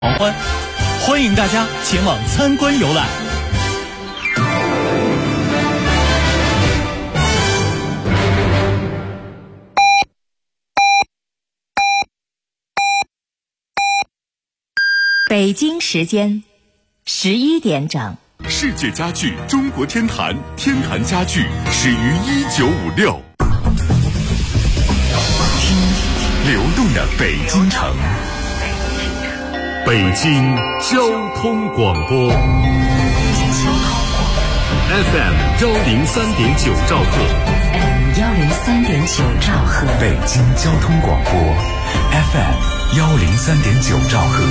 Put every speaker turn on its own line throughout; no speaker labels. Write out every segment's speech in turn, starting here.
黄欢，欢迎大家前往参观游览。
北京时间11点整。
世界家具中国天坛，天坛家具始于1956。听流动的北京城，北京交通广播 FM 103.9兆赫
103.9兆赫，
北京交通广播 FM 103.9兆赫。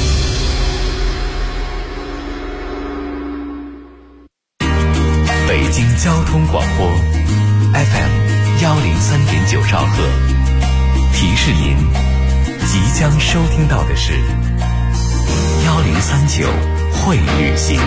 北京交通广播 FM 103.9兆赫，提示您即将收听到的是1039会旅行。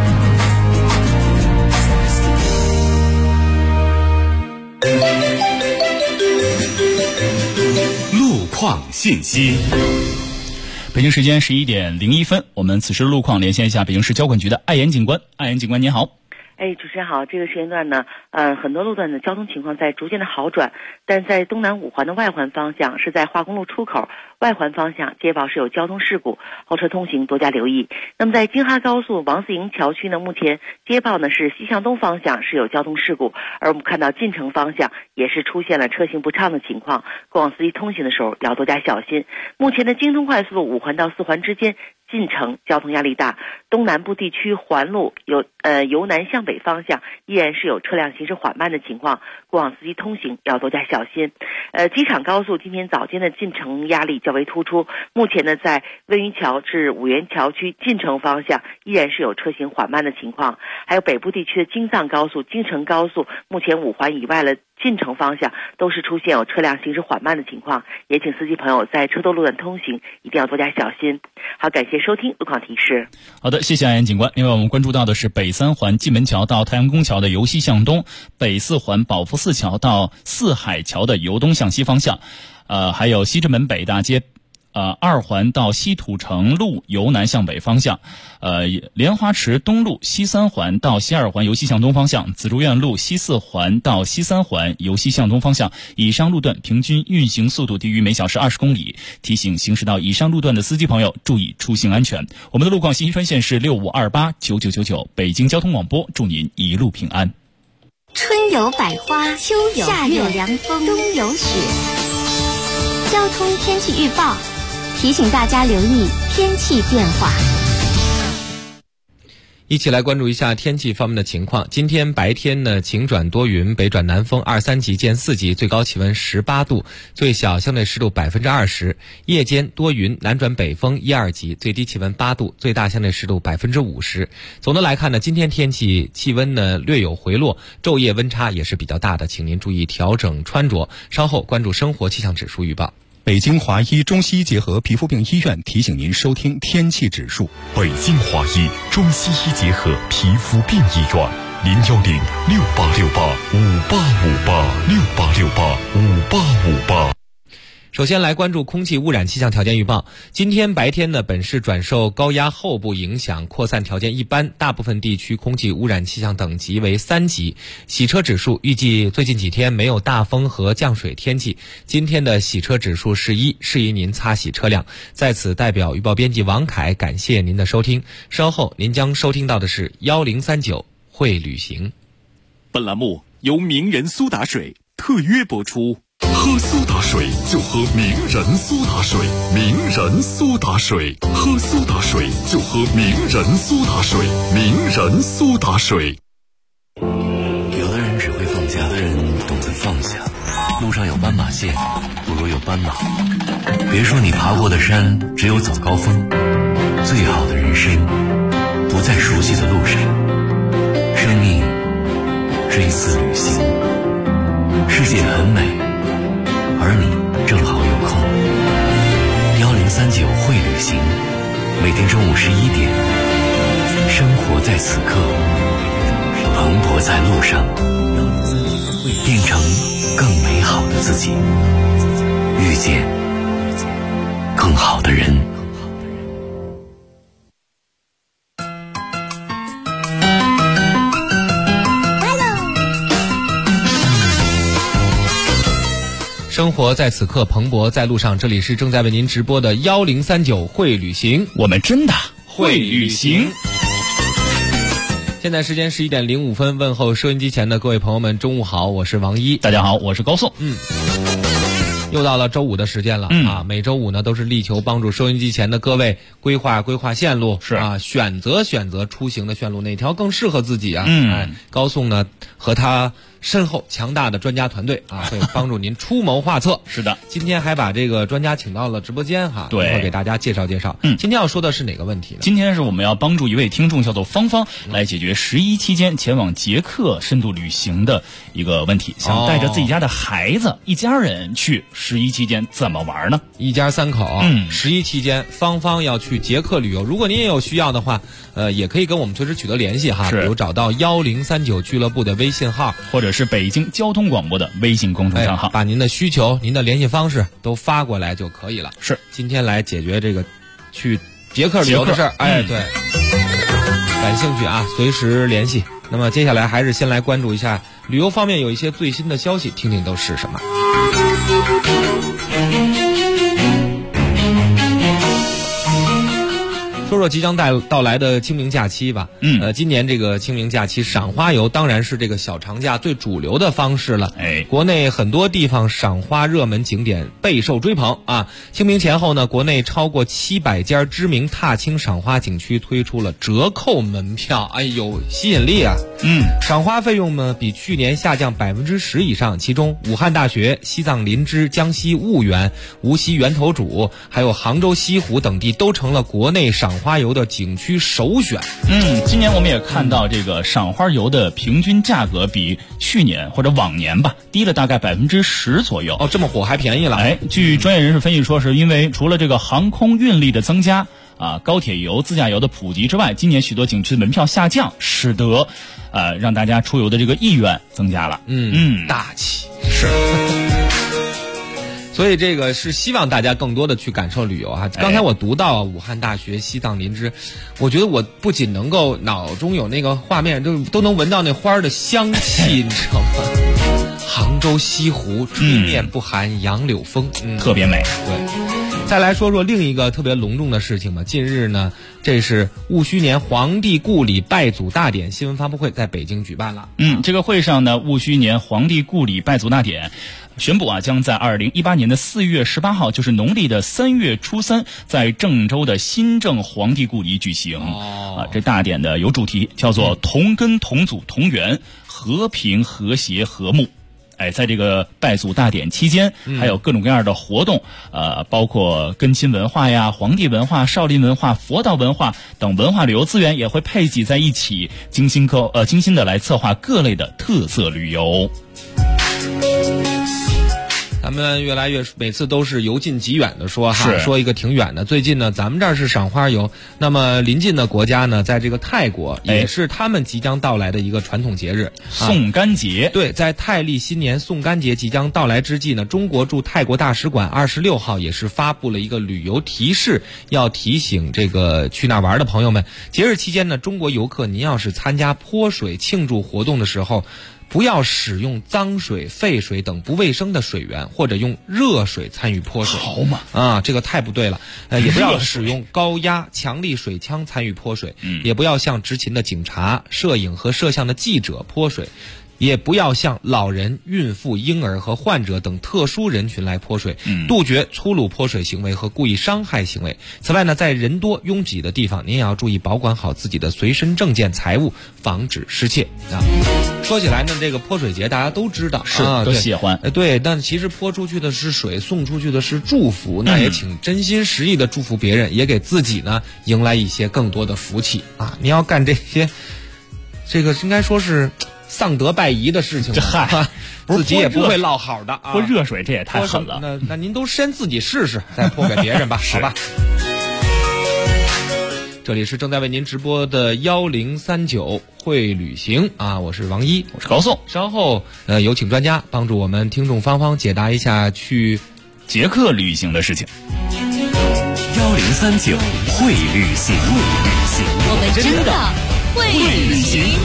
路况信息。
北京时间11点01分，我们此时路况连线一下北京市交管局的艾岩警官。艾岩警官您好。
主持人好，这个时间段呢，很多路段的交通情况在逐渐的好转，但在东南5环的外环方向，是在化工路出口外环方向接报是有交通事故，后车通行多加留意。那么在京哈高速王四营桥区呢，目前接报呢是西向东方向是有交通事故，而我们看到进城方向也是出现了车行不畅的情况，过往司机通行的时候要多加小心。目前的京通快速路5环到4环之间进城交通压力大，东南部地区环路由南向北方向依然是有车辆行驶缓慢的情况，过往司机通行要多加小心。机场高速今天早间的进城压力较为突出，目前呢在温榆桥至五原桥区进城方向依然是有车行缓慢的情况，还有北部地区的京藏高速、京承高速，目前5环以外的进城方向都是出现有车辆行驶缓慢的情况，也请司机朋友在车多路段通行一定要多加小心。好，感谢收听路况提示。
好的，谢谢艾岩警官。另外我们关注到的是北3环蓟门桥到太阳宫桥的由西向东，北4环宝福寺桥到四海桥的由东向西方向，还有西直门北大街2环到西土城路由南向北方向，莲花池东路西3环到西2环由西向东方向，紫竹院路西4环到西3环由西向东方向。以上路段平均运行速度低于每小时20公里，提醒行驶到以上路段的司机朋友注意出行安全。我们的路况信息专线是65289999，北京交通广播，祝您一路平安。
春有百花，秋有夏有凉风，冬有雪。交通天气预报提醒大家留意天气变化。
一起来关注一下天气方面的情况。今天白天呢，晴转多云，北转南风2、3级见4级，最高气温18度，最小相对湿度20%。夜间多云，南转北风1、2级，最低气温8度，最大相对湿度50%。总的来看呢，今天天气气温呢略有回落，昼夜温差也是比较大的，请您注意调整穿着。稍后关注生活气象指数预报。
北京华医中西医结合皮肤病医院提醒您收听天气指数。
北京华医中西医结合皮肤病医院，0106868585858，68685858。
首先来关注空气污染气象条件预报。今天白天呢，本市转受高压后部影响，扩散条件一般，大部分地区空气污染气象等级为3级。洗车指数预计最近几天没有大风和降水天气，今天的洗车指数是1，适宜您擦洗车辆。在此代表预报编辑王凯感谢您的收听，稍后您将收听到的是1039会旅行。
本栏目由名人苏打水特约播出。喝苏打水就喝名人苏打水，名人苏打水，喝苏打水就喝名人苏打水，名人苏打水。
有的人只会放假，有的人懂得放下。路上有斑马线，不如有斑马。别说你爬过的山只有早高峰，最好的人生不在熟悉的路上。生命是一次旅行，世界很美，而你正好有空。1039会旅行，每天中午11点，生活在此刻，蓬勃在路上，变成更美好的自己，遇见更好的人。
生活在此刻，蓬勃在路上。这里是正在为您直播的1039会旅行，
我们真的会旅行。
现在时间11点05分，问候收音机前的各位朋友们，中午好，我是王一。
大家好，我是高颂。
又到了周五的时间了啊！每周五呢都是力求帮助收音机前的各位规划线路，
是
啊，选择出行的线路，哪条更适合自己啊？高颂呢和他身后强大的专家团队啊，会帮助您出谋划策。
是的，
今天还把这个专家请到了直播间哈，
对，
会给大家介绍。今天要说的是哪个问题呢？
今天是我们要帮助一位听众叫做芳芳来解决11期间前往捷克深度旅行的一个问题，想带着自己家的孩子一家人去11期间怎么玩呢？
一家3口，11期间芳芳要去捷克旅游。如果您也有需要的话，也可以跟我们随时取得联系哈，比如找到1039俱乐部的微信号，
或者是北京交通广播的微信公众账号，
把您的需求、您的联系方式都发过来就可以了。
是，今
天来解决这个去捷克旅游的事儿。对，感兴趣啊，随时联系。那么接下来还是先来关注一下旅游方面有一些最新的消息，听听都是什么。说说即将到来的清明假期吧。今年这个清明假期赏花游当然是这个小长假最主流的方式了。国内很多地方赏花热门景点备受追捧啊。清明前后呢，国内超过700家知名踏青赏花景区推出了折扣门票，有吸引力啊。赏花费用呢比去年下降10%以上，其中武汉大学、西藏林芝、江西婺源、无锡源头渚，还有杭州西湖等地都成了国内赏花游的景区首选。
今年我们也看到这个赏花游的平均价格比去年或者往年吧低了大概10%左右。
这么火还便宜了。
据专业人士分析说，是因为除了这个航空运力的增加高铁游、自驾游的普及之外，今年许多景区的门票下降，使得让大家出游的这个意愿增加了。
大气
是。
所以这个是希望大家更多的去感受旅游啊。刚才我读到武汉大学、西藏林芝，我觉得我不仅能够脑中有那个画面，都能闻到那花的香气，你知道吗？杭州西湖吹面不寒杨柳风，
特别美。
对，再来说说另一个特别隆重的事情吧。近日呢，这是戊戌年皇帝故里拜祖大典新闻发布会在北京举办了。
这个会上呢，戊戌年皇帝故里拜祖大典宣布将在2018年的4月18号，就是农历的3月初3，在郑州的新郑皇帝故里举行。这大典的有主题叫做同根同祖同源，和平和谐和睦。在这个拜祖大典期间，还有各种各样的活动，包括根亲文化呀、皇帝文化、少林文化、佛道文化等文化旅游资源也会配给在一起，精心的来策划各类的特色旅游。
咱们越来越每次都是由近及远的说哈，说一个挺远的。最近呢，咱们这儿是赏花游，那么邻近的国家呢，在这个泰国也是他们即将到来的一个传统节日
宋干节。
对，在泰历新年宋干节即将到来之际呢，中国驻泰国大使馆26号也是发布了一个旅游提示，要提醒这个去那玩的朋友们，节日期间呢，中国游客您要是参加泼水庆祝活动的时候，不要使用脏水、废水等不卫生的水源，或者用热水参与泼水。
好嘛，
这个太不对了。也不要使用高压、强力水枪参与泼水，也不要向执勤的警察、摄影和摄像的记者泼水。也不要向老人、孕妇、婴儿和患者等特殊人群来泼水，杜绝粗鲁泼水行为和故意伤害行为。此外呢，在人多拥挤的地方，您也要注意保管好自己的随身证件、财物，防止失窃啊。说起来呢，这个泼水节大家都知道，
都喜欢。
对，但其实泼出去的是水，送出去的是祝福。那也请真心实意的祝福别人，也给自己呢迎来一些更多的福气啊！你要干这些，这个应该说是丧德败仪的事情，自己也不会落好的啊！
泼热水这也太狠了。
那您都先自己试试，再泼给别人吧，好吧？这里是正在为您直播的1039会旅行啊，我是王一，
我是高颂。
稍后有请专家帮助我们听众芳芳解答一下去
捷克旅行的事情。
1039会旅行，
我们真的会旅行。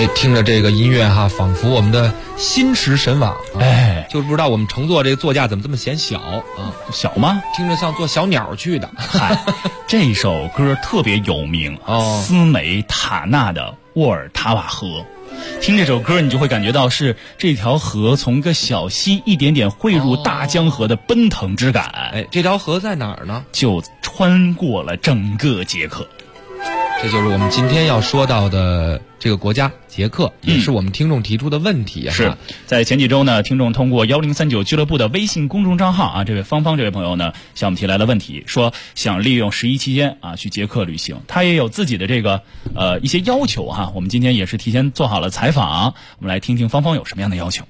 听着这个音乐哈，仿佛我们的心驰神往。
哎，
就不知道我们乘坐这个座驾怎么这么显小啊？
小吗？
听着像坐小鸟去的。
嗨，这首歌特别有名，斯美塔纳的《沃尔塔瓦河》。听这首歌，你就会感觉到是这条河从个小溪一点点汇入大江河的奔腾之感。
哎，这条河在哪儿呢？
就穿过了整个捷克。
这就是我们今天要说到的这个国家捷克，也是我们听众提出的问题。
是在前几周呢，听众通过1039俱乐部的微信公众账号啊，这位芳芳这位朋友呢向我们提来了问题，说想利用11期间啊去捷克旅行，他也有自己的这个一些要求哈。我们今天也是提前做好了采访，我们来听听芳芳有什么样的要求。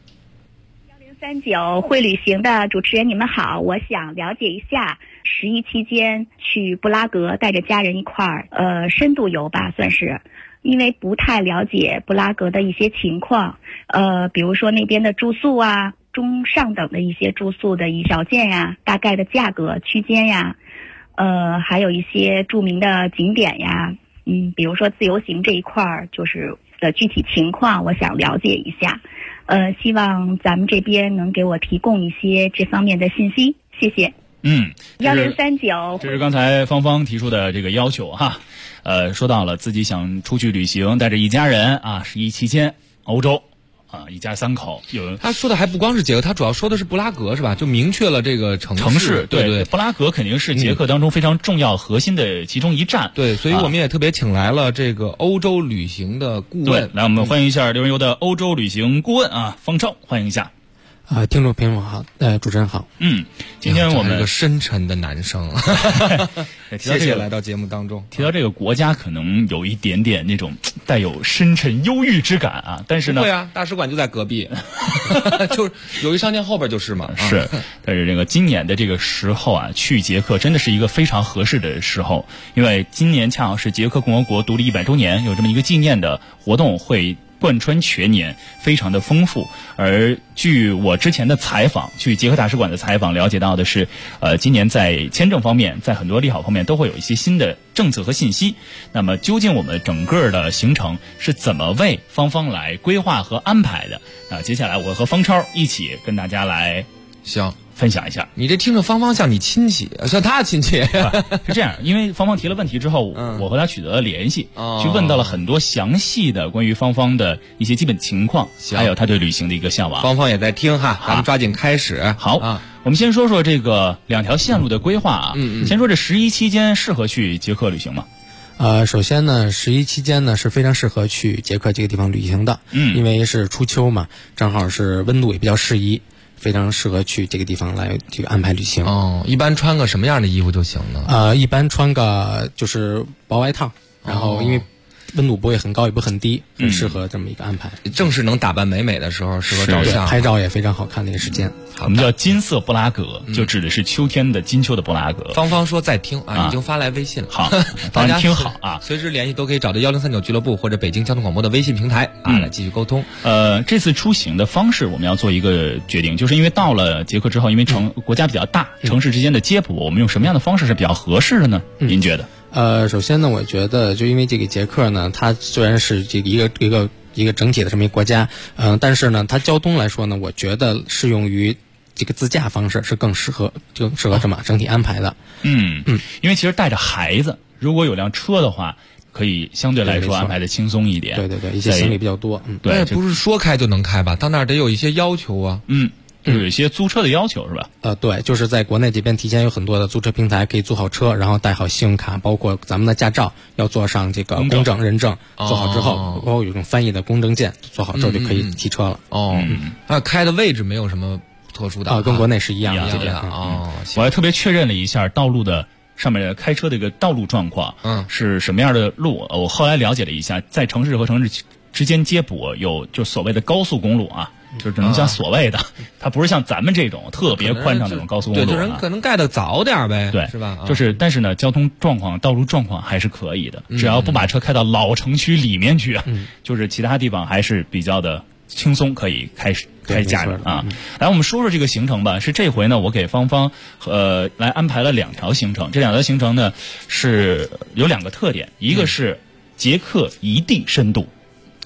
1039会旅行的主持人，你们好，我想了解一下11期间去布拉格，带着家人一块儿深度游吧，算是。因为不太了解布拉格的一些情况，比如说那边的住宿啊，中上等的一些住宿的条件呀，大概的价格区间呀，还有一些著名的景点呀，比如说自由行这一块儿，就是的具体情况，我想了解一下。希望咱们这边能给我提供一些这方面的信息，谢谢。1039，
这是刚才芳芳提出的这个要求哈。说到了自己想出去旅行，带着一家人啊，11期间欧洲啊，一家3口。
他说的还不光是捷克，他主要说的是布拉格是吧？就明确了这个城市。对，
布拉格肯定是捷克当中非常重要核心的其中一站。
对，所以我们也特别请来了这个欧洲旅行的顾问。
来，我们欢迎一下刘人游的欧洲旅行顾问啊，方超，欢迎一下。
听众朋友好，主持人好。
今天我们
一个深沉的男生，谢谢来到节目当中。
提到这个国家，可能有一点点那种带有深沉忧郁之感啊，但是呢，
对啊，大使馆就在隔壁，就是友谊商店后边就是嘛。
是，但是这个今年的这个时候啊，去捷克真的是一个非常合适的时候，因为今年恰好是捷克共和国独立100周年，有这么一个纪念的活动会贯穿全年，非常的丰富。而据我之前的采访，去捷克大使馆的采访了解到的是，今年在签证方面，在很多利好方面都会有一些新的政策和信息。那么究竟我们整个的行程是怎么为芳芳来规划和安排的？那接下来我和方超一起跟大家来分享一下。
你这听着芳芳像你亲戚，像他亲戚。
是这样，因为芳芳提了问题之后，我和他取得了联系，去问到了很多详细的关于芳芳的一些基本情况，还有他对旅行的一个向往。
芳芳也在听哈，咱们抓紧开始。
好，我们先说说这个2条线路的规划啊。先说这11期间适合去捷克旅行吗？
首先呢，11期间呢是非常适合去捷克这个地方旅行的，因为是初秋嘛，正好是温度也比较适宜。非常适合去这个地方来这个安排旅行。
一般穿个什么样的衣服就行呢？
一般穿个就是薄外套，然后因为温度不会很高也不很低，很适合这么一个安排。
正是能打扮美美的时候，适合照相，
拍照也非常好看的一个时间。
我们叫金色布拉格，就指的是秋天的金秋的布拉格。
芳芳说在听啊，已经发来微信了。
好，大家听好啊，
随时联系都可以找到1039俱乐部或者北京交通广播的微信平台来继续沟通。
这次出行的方式我们要做一个决定，就是因为到了捷克之后，因为国家比较大，城市之间的接驳，我们用什么样的方式是比较合适的呢？您觉得？
首先呢，我觉得就因为这个捷克呢，它虽然是这个一个整体的这么一个国家，但是呢，它交通来说呢，我觉得适用于这个自驾方式是更适合这么整体安排的。
因为其实带着孩子，如果有辆车的话，可以相对来说安排的轻松一点。
对，一些行李比较多。
对，不是说开就能开吧？到那儿得有一些要求啊。
有一些租车的要求是吧？
对，就是在国内这边提前有很多的租车平台可以租好车，然后带好信用卡，包括咱们的驾照要做上这个公证认证，做好之后，包括有种翻译的公证件，做好之后就可以提车了。
开的位置没有什么特殊的
跟国内是一样的这边。
我还特别确认了一下道路的上面开车的一个道路状况，是什么样的路？我后来了解了一下，在城市和城市之间接驳有就所谓的高速公路啊。就只能像所谓的，它不是像咱们这种特别宽敞那种高速公路。
对，人可能盖的早点呗，
对，
是吧？
但是呢，交通状况、道路状况还是可以的，只要不把车开到老城区里面去，就是其他地方还是比较的轻松，可以开驾着啊。来，我们说说这个行程吧。是这回呢，我给芳芳来安排了2条行程。这2条行程呢是有2个特点，一个是捷克一地深度。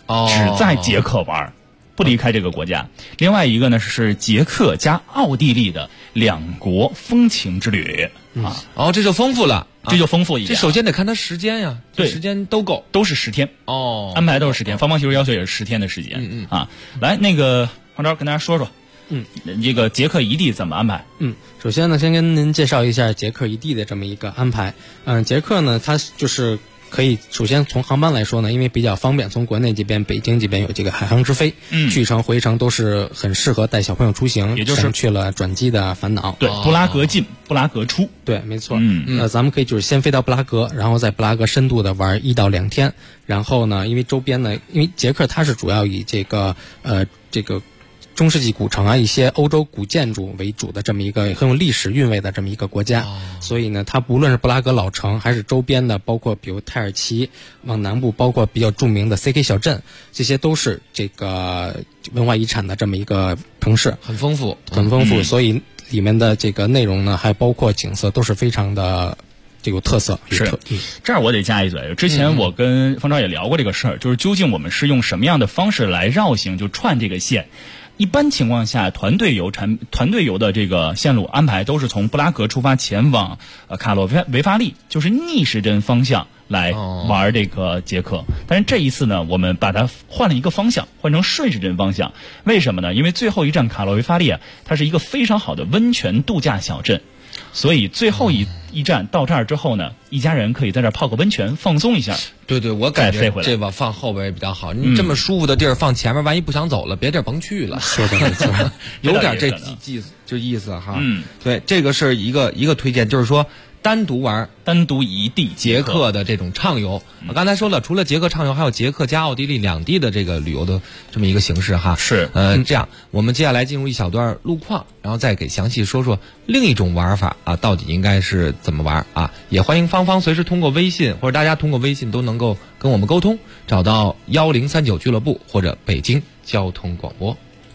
只在捷克玩，不离开这个国家。另外一个呢是捷克加奥地利的2国风情之旅啊。
这就丰富了，
这就丰富一点。
这首先得看它时间呀，
对，
时间都够，
都是10天安排都是10天。方方其实要求也是10天的时间来，那个黄超跟大家说说。这个捷克一地怎么安排？
首先呢，先跟您介绍一下捷克一地的这么一个安排。捷克呢，它就是可以首先从航班来说呢，因为比较方便，从国内这边北京这边有这个海航直飞，去程回程都是很适合带小朋友出行，
也就是
省去了转机的烦恼。
对，布拉格进，布拉格出。
对，没错。咱们可以就是先飞到布拉格，然后在布拉格深度的玩1到2天，然后呢，因为周边呢，因为捷克它是主要以这个中世纪古城啊，一些欧洲古建筑为主的这么一个很有历史韵味的这么一个国家，所以呢，它不论是布拉格老城，还是周边的，包括比如泰尔齐往南部，包括比较著名的 CK 小镇，这些都是这个文化遗产的这么一个城市，
很丰富，
所以里面的这个内容呢，还包括景色，都是非常的这有特色。
是，这儿我得加一嘴，之前我跟方超也聊过这个事儿，就是究竟我们是用什么样的方式来绕行，就串这个线。一般情况下，团队游的这个线路安排都是从布拉格出发，前往卡洛维发利，就是逆时针方向来玩这个捷克。但是这一次呢，我们把它换了一个方向，换成顺时针方向。为什么呢？因为最后一站卡洛维发利它是一个非常好的温泉度假小镇，所以最后一站到这儿之后呢，一家人可以在这儿泡个温泉，放松一下。
对，我感觉这把放后边也比较好。你这么舒服的地儿放前面，万一不想走了，别地儿甭去了。
说的没错，
有点这意思哈。对，这个是一个推荐，就是说单独一地捷克的这种畅游。我刚才说了，除了捷克畅游，还有捷克加奥地利2地的这个旅游的这么一个形式哈。
是，
这样我们接下来进入一小段路况，然后再给详细说说另一种玩法啊，到底应该是怎么玩啊？也欢迎芳芳随时通过微信，或者大家通过微信都能够跟我们沟通，找到1039俱乐部或者北京交通广播。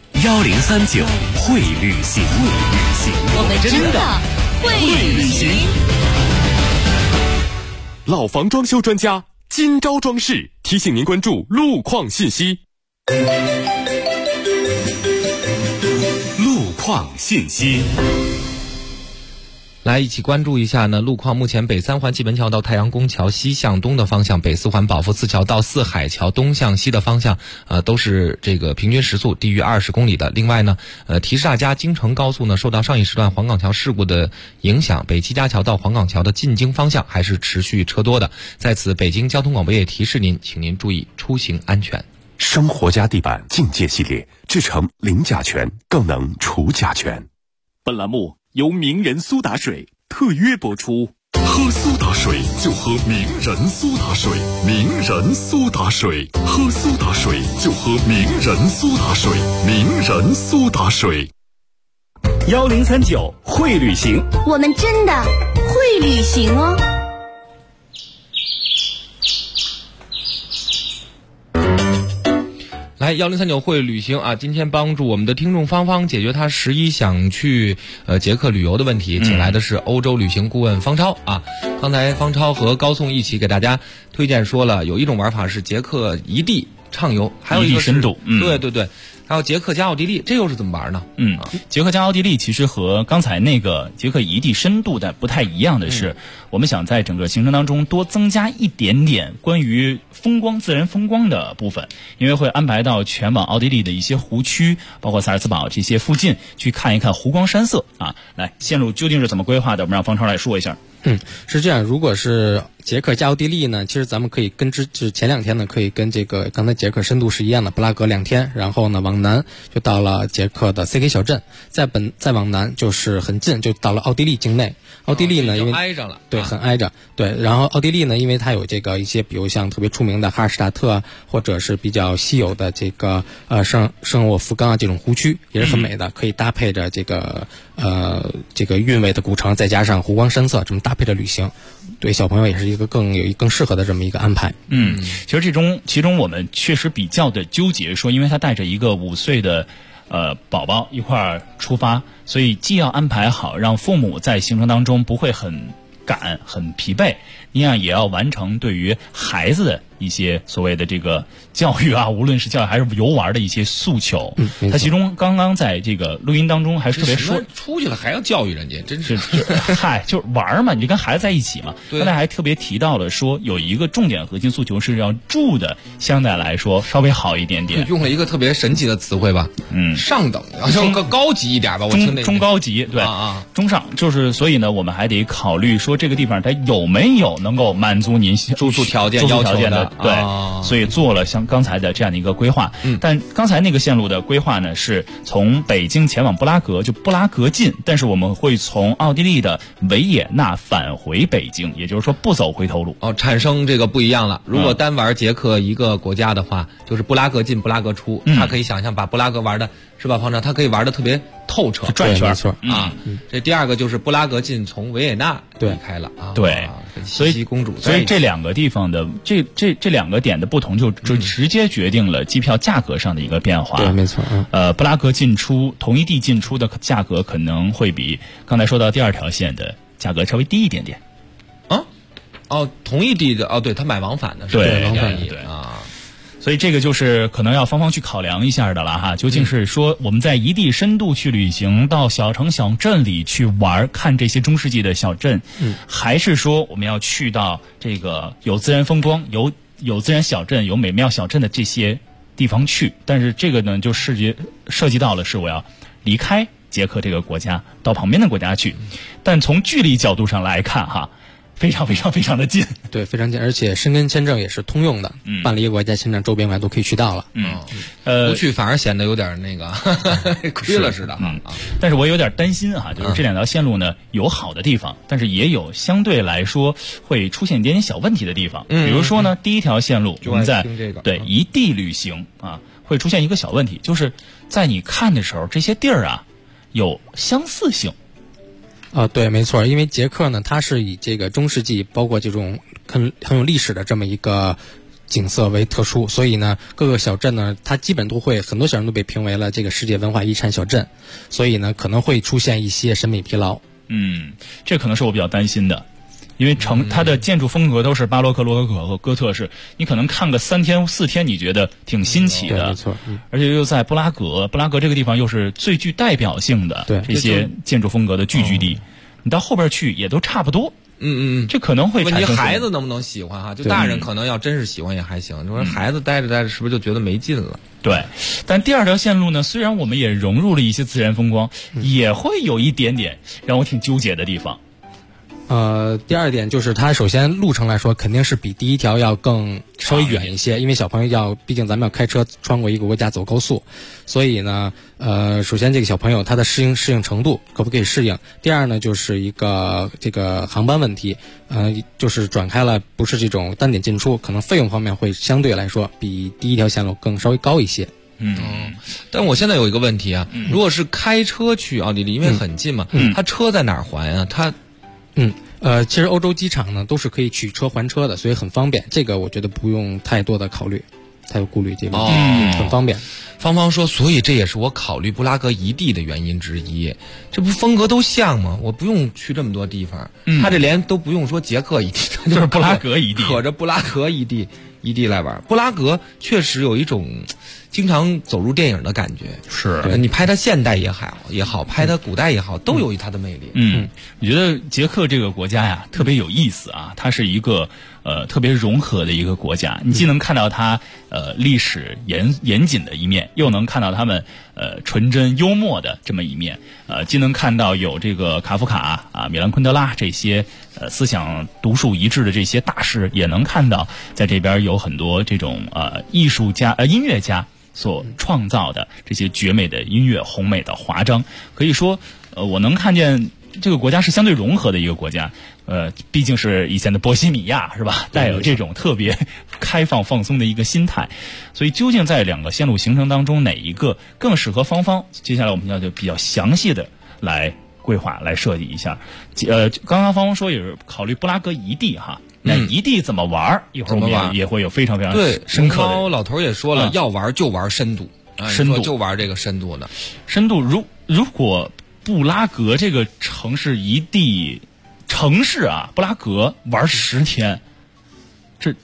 1039会旅行，
我们真的会旅行。
老房装修专家金招装饰提醒您关注路况信息。
路况信息。
来一起关注一下呢，路况目前北3环蓟门桥到太阳宫桥西向东的方向，北4环保福寺桥到四海桥东向西的方向，都是这个平均时速低于20公里的。另外呢，提示大家，京承高速呢受到上一时段黄岗桥事故的影响，北七家桥到黄岗桥的进京方向还是持续车多的。在此，北京交通广播也提示您，请您注意出行安全。
生活家地板境界系列，制成零甲醛，更能除甲醛。本栏目由名人苏打水特约播出。喝苏打水就喝名人苏打水，名人苏打水，喝苏打水就喝名人苏打水，名人苏打水。
1039会旅行，
我们真的会旅行哦。
来1039会旅行啊！今天帮助我们的听众芳芳解决他11想去捷克旅游的问题，请来的是欧洲旅行顾问方超啊。刚才方超和高颂一起给大家推荐说了，有一种玩法是捷克一地畅游，还有一个是
深度，
对，还有捷克加奥地利，这又是怎么玩呢？
捷克加奥地利其实和刚才那个捷克一地深度的不太一样的是，我们想在整个行程当中多增加一点点关于自然风光的部分，因为会安排到全往奥地利的一些湖区，包括萨尔茨堡这些附近去看一看湖光山色啊。来，线路究竟是怎么规划的？我们让方超来说一下。
是这样，如果是捷克加奥地利呢，其实咱们可以跟前2天呢，可以跟这个刚才捷克深度是一样的，布拉格2天，然后呢往南就到了捷克的 CK 小镇，再往南就是很近，就到了奥地利境内。奥地利呢，因为
挨着了，
对，很挨着，对。然后奥地利呢，因为它有这个一些，比如像特别出名的哈尔施塔特啊，或者是比较稀有的这个圣沃夫冈啊这种湖区，也是很美的，可以搭配着这个韵味的古城，再加上湖光山色，这么搭配着旅行，对小朋友也是一个更适合的这么一个安排。
其实其中我们确实比较的纠结，说因为他带着一个5岁的宝宝一块儿出发，所以既要安排好让父母在行程当中不会很赶很疲惫，一样也要完成对于孩子的一些所谓的这个教育啊，无论是教育还是游玩的一些诉求。他其中刚刚在这个录音当中还是特别说，
出去了还要教育人家，真是
嗨，就是玩嘛，你跟孩子在一起嘛。刚才还特别提到了说，有一个重点核心诉求是要住的相对来说稍微好一点点，
用了一个特别神奇的词汇吧，上等，更高级一点吧，我听
中高级，对中上，就是所以呢，我们还得考虑说这个地方它有没有能够满足您
住宿条件要求的，
对，所以做了像刚才的这样的一个规划。但刚才那个线路的规划呢，是从北京前往布拉格，就布拉格进，但是我们会从奥地利的维也纳返回北京，也就是说不走回头路。
产生这个不一样了。如果单玩捷克一个国家的话，就是布拉格进布拉格出，他可以想象把布拉格玩的是吧，方丈？他可以玩的特别透彻，
转圈
啊。这第二个就是布拉格进从维也纳离开了啊。
对，
西西公主，
所以这两个地方的这两个点的不同，就直接决定了机票价格上的一个变化。
对，没错。
布拉格进出同一地进出的价格可能会比刚才说到第二条线的价格稍微低一点点。
同一地的对他买往返的，
对，
往返
对啊。所以这个就是可能要方方去考量一下的了哈。究竟是说我们在一地深度去旅行，到小城小镇里去玩，看这些中世纪的小镇，还是说我们要去到这个有自然风光、有自然小镇、有美妙小镇的这些地方去？但是这个呢，就涉及到了是我要离开捷克这个国家，到旁边的国家去。但从距离角度上来看哈，非常非常非常的近，
对，非常近，而且申根签证也是通用的，办了一个国家签证，周边外都可以去到了。
不去反而显得有点那个亏了似的哈。
但是我有点担心哈，就是这两条线路呢有好的地方，但是也有相对来说会出现一点点小问题的地方。比如说呢，第一条线路我们在对一地旅行啊，会出现一个小问题，就是在你看的时候，这些地儿啊有相似性。
对，没错，因为捷克呢，它是以这个中世纪，包括这种很有历史的这么一个景色为特殊，所以呢，各个小镇呢，它基本都会很多小镇都被评为了这个世界文化遗产小镇，所以呢，可能会出现一些审美疲劳。
这可能是我比较担心的，因为它的建筑风格都是巴洛克、洛可可和哥特式，你可能看个3天4天，你觉得挺新奇的，
没错。
而且又在布拉格这个地方又是最具代表性的这些建筑风格的聚居地，你到后边去也都差不多。这可能会产生
问题，孩子能不能喜欢哈？就大人可能要真是喜欢也还行，你说孩子待着是不是就觉得没劲了？
对，但第二条线路呢，虽然我们也融入了一些自然风光，也会有一点点让我挺纠结的地方。
第二点就是它首先路程来说肯定是比第一条要更稍微远一些，因为小朋友毕竟咱们要开车穿过一个国家走高速，所以呢，首先这个小朋友他的适应程度可不可以适应？第二呢，就是一个这个航班问题，就是转开了不是这种单点进出，可能费用方面会相对来说比第一条线路更稍微高一些。
但我现在有一个问题啊，如果是开车去奥地利，因为很近嘛，他车在哪儿还啊？
其实欧洲机场呢都是可以取车还车的，所以很方便。这个我觉得不用太多的考虑，太有顾虑这个问题，很方便。
芳芳说，所以这也是我考虑布拉格一地的原因之一。这不风格都像吗？我不用去这么多地方，他这连都不用说捷克一地，
就是布拉格一地，
可着布拉格一地来玩。布拉格确实有一种经常走入电影的感觉，
是
你拍它现代也好，拍它古代也好，都有它的魅力。
我觉得捷克这个国家呀特别有意思啊，它是一个特别融合的一个国家，你既能看到它历史严谨的一面，又能看到他们纯真幽默的这么一面，既能看到有这个卡夫卡啊、米兰昆德拉这些思想独树一帜的这些大师，也能看到在这边有很多这种艺术家音乐家所创造的这些绝美的音乐、宏美的华章。可以说我能看见这个国家是相对融合的一个国家，毕竟是以前的波西米亚是吧，带有这种特别开放放松的一个心态。所以究竟在两个线路行程当中哪一个更适合芳芳，接下来我们要就比较详细的来规划来设计一下。刚刚芳芳说也是考虑布拉格一地哈，那一地怎么玩？一会儿我们也会有非常非常深刻的。
老头也说了，要玩就玩深度，
深度
就玩这个深度的。
深度如果布拉格这个城市一地城市啊，布拉格玩10天，这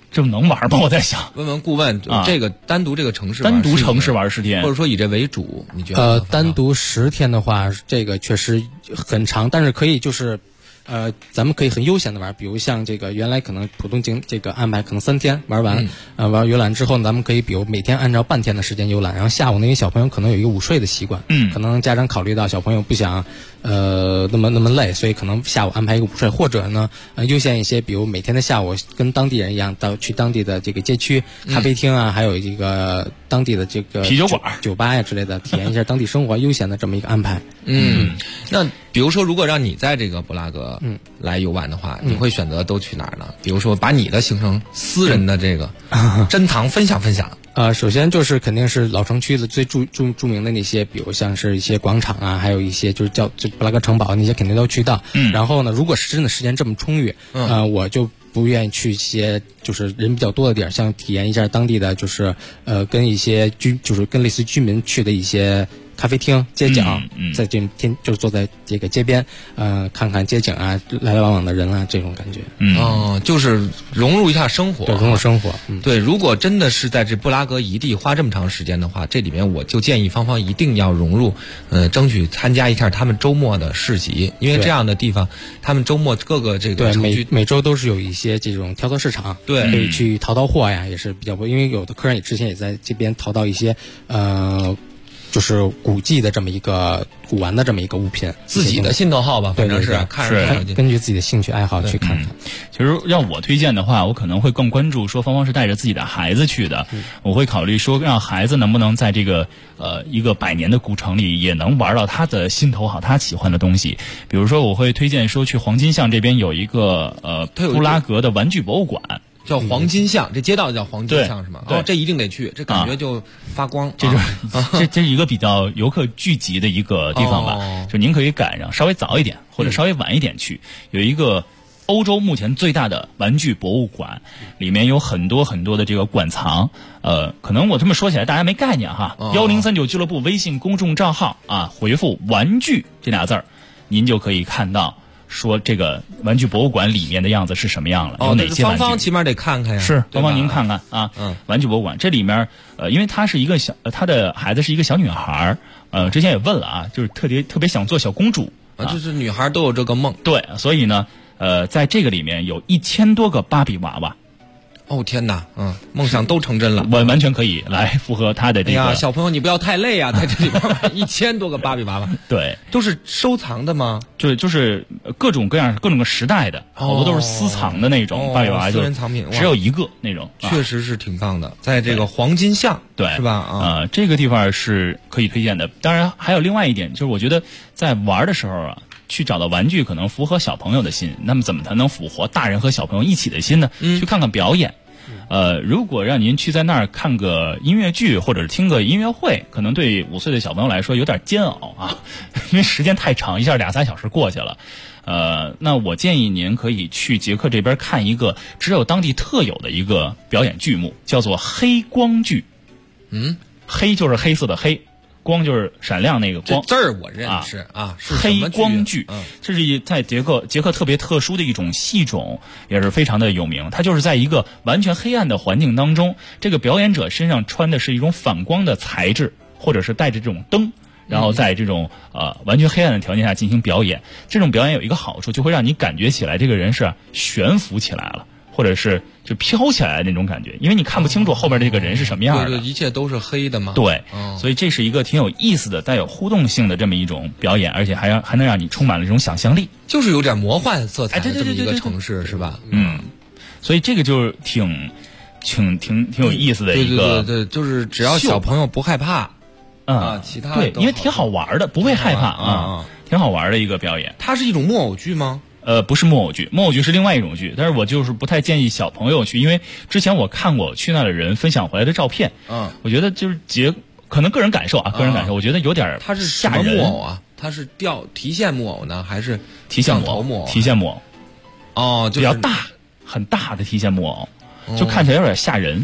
这能玩吗？我在想，
问问顾问，这个单独这个城市
玩10天，
或者说以这为主，你觉得？
单独10天的话，这个确实很长，但是可以就是。咱们可以很悠闲的玩，比如像这个原来可能普通这个安排可能3天玩完，玩游览之后，咱们可以比如每天按照半天的时间游览，然后下午那些小朋友可能有一个午睡的习惯，可能家长考虑到小朋友不想那么累，所以可能下午安排一个午睡，或者呢悠闲一些，比如每天的下午跟当地人一样，去当地的这个街区咖啡厅啊，还有这个当地的这个
啤酒馆、
酒吧呀之类的，体验一下当地生活悠闲的这么一个安排。
那比如说，如果让你在这个布拉格来游玩的话，你会选择都去哪儿呢？比如说，把你的行程私人的这个珍藏分享。
首先就是肯定是老城区的最著名的那些，比如像是一些广场啊，还有一些就是就布拉格城堡那些肯定都去到。然后呢，如果是真的时间这么充裕，我就不愿意去一些就是人比较多的地儿，像体验一下当地的就是跟一些就是跟类似居民去的一些咖啡厅、街角，在这天就是坐在这个街边，看看街景啊，来来往往的人啊，这种感觉。
就是融入一下生活，
对，融入生活。
对，如果真的是在这布拉格一地花这么长时间的话，这里面我就建议芳芳一定要融入，争取参加一下他们周末的市集，因为这样的地方，他们周末各个这个
城区每周都是有一些这种挑购市场，
对，
可以去淘货呀，也是比较不，因为有的客人之前也在这边淘到一些就是古迹的这么一个古玩的这么一个物品，
自己的心头好吧，反正是
根据自己的兴趣爱好去看看。
其实让我推荐的话，我可能会更关注说芳芳是带着自己的孩子去的，我会考虑说让孩子能不能在这个一个100年的古城里也能玩到他的心头好，他喜欢的东西。比如说我会推荐说去黄金巷这边有一个布拉格的玩具博物馆。
叫黄金巷，这街道叫黄金巷是吗？这一定得去，这感觉就发光。
这是一个比较游客聚集的一个地方吧。就您可以赶上稍微早一点或者稍微晚一点去，有一个欧洲目前最大的玩具博物馆，里面有很多很多的这个馆藏。可能我这么说起来大家没概念哈。1039俱乐部微信公众账号啊，回复“玩具”这俩字儿，您就可以看到。说这个玩具博物馆里面的样子是什么样了？有哪些玩具？
芳芳起码得看看呀。
是，芳芳您看看啊。玩具博物馆这里面，因为她是一个她的孩子是一个小女孩之前也问了啊，就是特别想做小公主
就是女孩都有这个梦。
对，所以呢，在这个里面有1000多个芭比娃娃。
哦天哪，梦想都成真了，
完全可以来符合他的这个。
小朋友你不要太累啊，在这里边1000多个芭比娃娃，
对，
都是收藏的吗？
就是各种各样、各种个时代的，好多都是私藏的那种芭比娃娃，
私人藏品，
只有一个那种，
确实是挺棒的，在这个黄金巷，
对，
是吧？
这个地方是可以推荐的。当然还有另外一点，就是我觉得在玩的时候啊。去找到玩具可能符合小朋友的心，那么怎么才能符合大人和小朋友一起的心呢？去看看表演。如果让您去在那儿看个音乐剧或者是听个音乐会，可能对5岁的小朋友来说有点煎熬啊，因为时间太长，一下2-3小时过去了。那我建议您可以去捷克这边看一个只有当地特有的一个表演剧目，叫做黑光剧。黑就是黑色的黑。光就是闪亮那个光，
这字儿我认识是
黑光剧，这是在捷克特别特殊的一种戏种，也是非常的有名。它就是在一个完全黑暗的环境当中，这个表演者身上穿的是一种反光的材质，或者是带着这种灯，然后在这种完全黑暗的条件下进行表演。这种表演有一个好处，就会让你感觉起来这个人是悬浮起来了。或者是就飘起来的那种感觉，因为你看不清楚后边这个人是什么样的。
对，一切都是黑的嘛。
对，所以这是一个挺有意思的、带有互动性的这么一种表演，而且还能让你充满了这种想象力，
就是有点魔幻色彩的这么一个城市，是吧？
所以这个就是挺有意思的一个，
对，就是只要小朋友不害怕其他
对，因为挺好玩的，不会害怕挺好玩的一个表演。
它是一种木偶剧吗？
不是木偶剧，木偶剧是另外一种剧，但是我就是不太建议小朋友去，因为之前我看过去那的人分享回来的照片，我觉得就是可能个人感受，我觉得有点
它是
吓人。
什么木偶啊？它是提线木偶呢，还是
提线
木偶？
提线木偶，
就是
比较大，很大的提线木偶，就看起来有点吓人。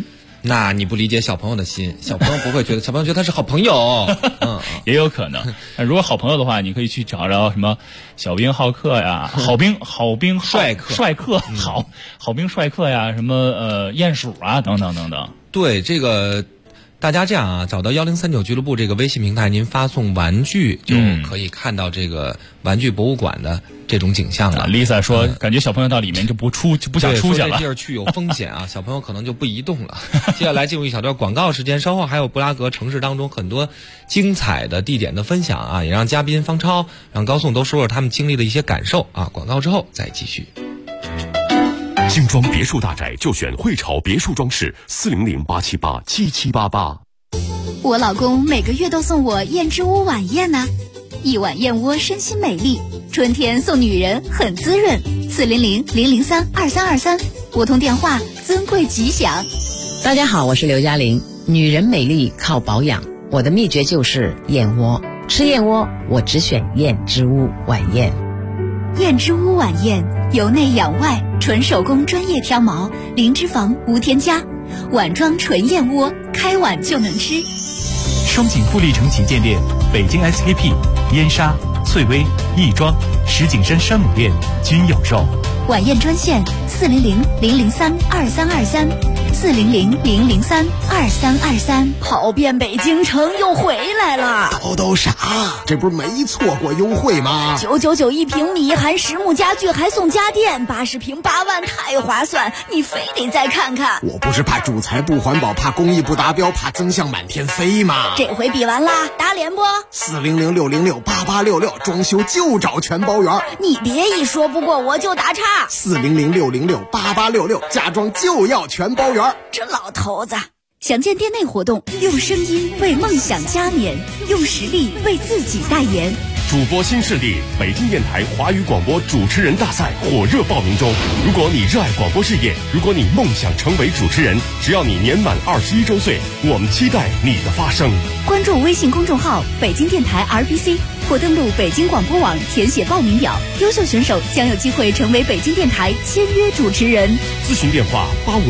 那你不理解小朋友的心，小朋友不会觉得，小朋友觉得他是好朋友。
也有可能。如果好朋友的话，你可以去找找什么小兵好客呀，好兵帅客，好兵帅客呀，什么鼹鼠啊，等等等等。
对，这个大家这样啊，找到1039俱乐部这个微信平台，您发送玩具就可以看到这个玩具博物馆的这种景象了。
Lisa 说，感觉小朋友到里面就不想出去了，
这地儿去有风险啊，小朋友可能就不移动了。接下来进入一小段广告时间，稍后还有布拉格城市当中很多精彩的地点的分享啊，也让嘉宾方超、让高颂都说说他们经历的一些感受啊。广告之后再继续。
精装别墅大宅就选汇潮别墅装饰，400-878-7788。
我老公每个月都送我燕之屋晚宴呢，一碗燕窝身心美丽，春天送女人很滋润。400-003-2323，拨通电话，尊贵吉祥。
大家好，我是刘嘉玲。女人美丽靠保养，我的秘诀就是燕窝。吃燕窝，我只选燕之屋晚宴。
燕之屋晚宴，由内养外，纯手工专业挑毛，零脂肪无添加，碗装纯燕窝，开碗就能吃。
双井富力城旗舰店、北京 SKP、燕莎、翠微、亦庄、石景山山姆店均有售。
晚宴专线400-003-2323，400-003-2323。跑遍北京城又回来了。
都啥？这不是没错过优惠吗
？999一平米，含实木家具还送家电，80平8万，太划算！你非得再看看。
我不是怕主材不环保，怕工艺不达标，怕增项满天飞吗？
这回比完啦，打脸不
？400-606-8866，装修就找全包圆。
你别一说不过我就打岔。
400-606-8866，家装就要全包圆。
这老头子。详见店内活动，用声音为梦想加冕，用实力为自己代言。
主播新势力，北京电台华语广播主持人大赛火热报名中。如果你热爱广播事业，如果你梦想成为主持人，只要你年满21周岁，我们期待你的发声。
关注微信公众号北京电台 RBC， 或登录北京广播网填写报名表，优秀选手将有机会成为北京电台签约主持人。
咨询电话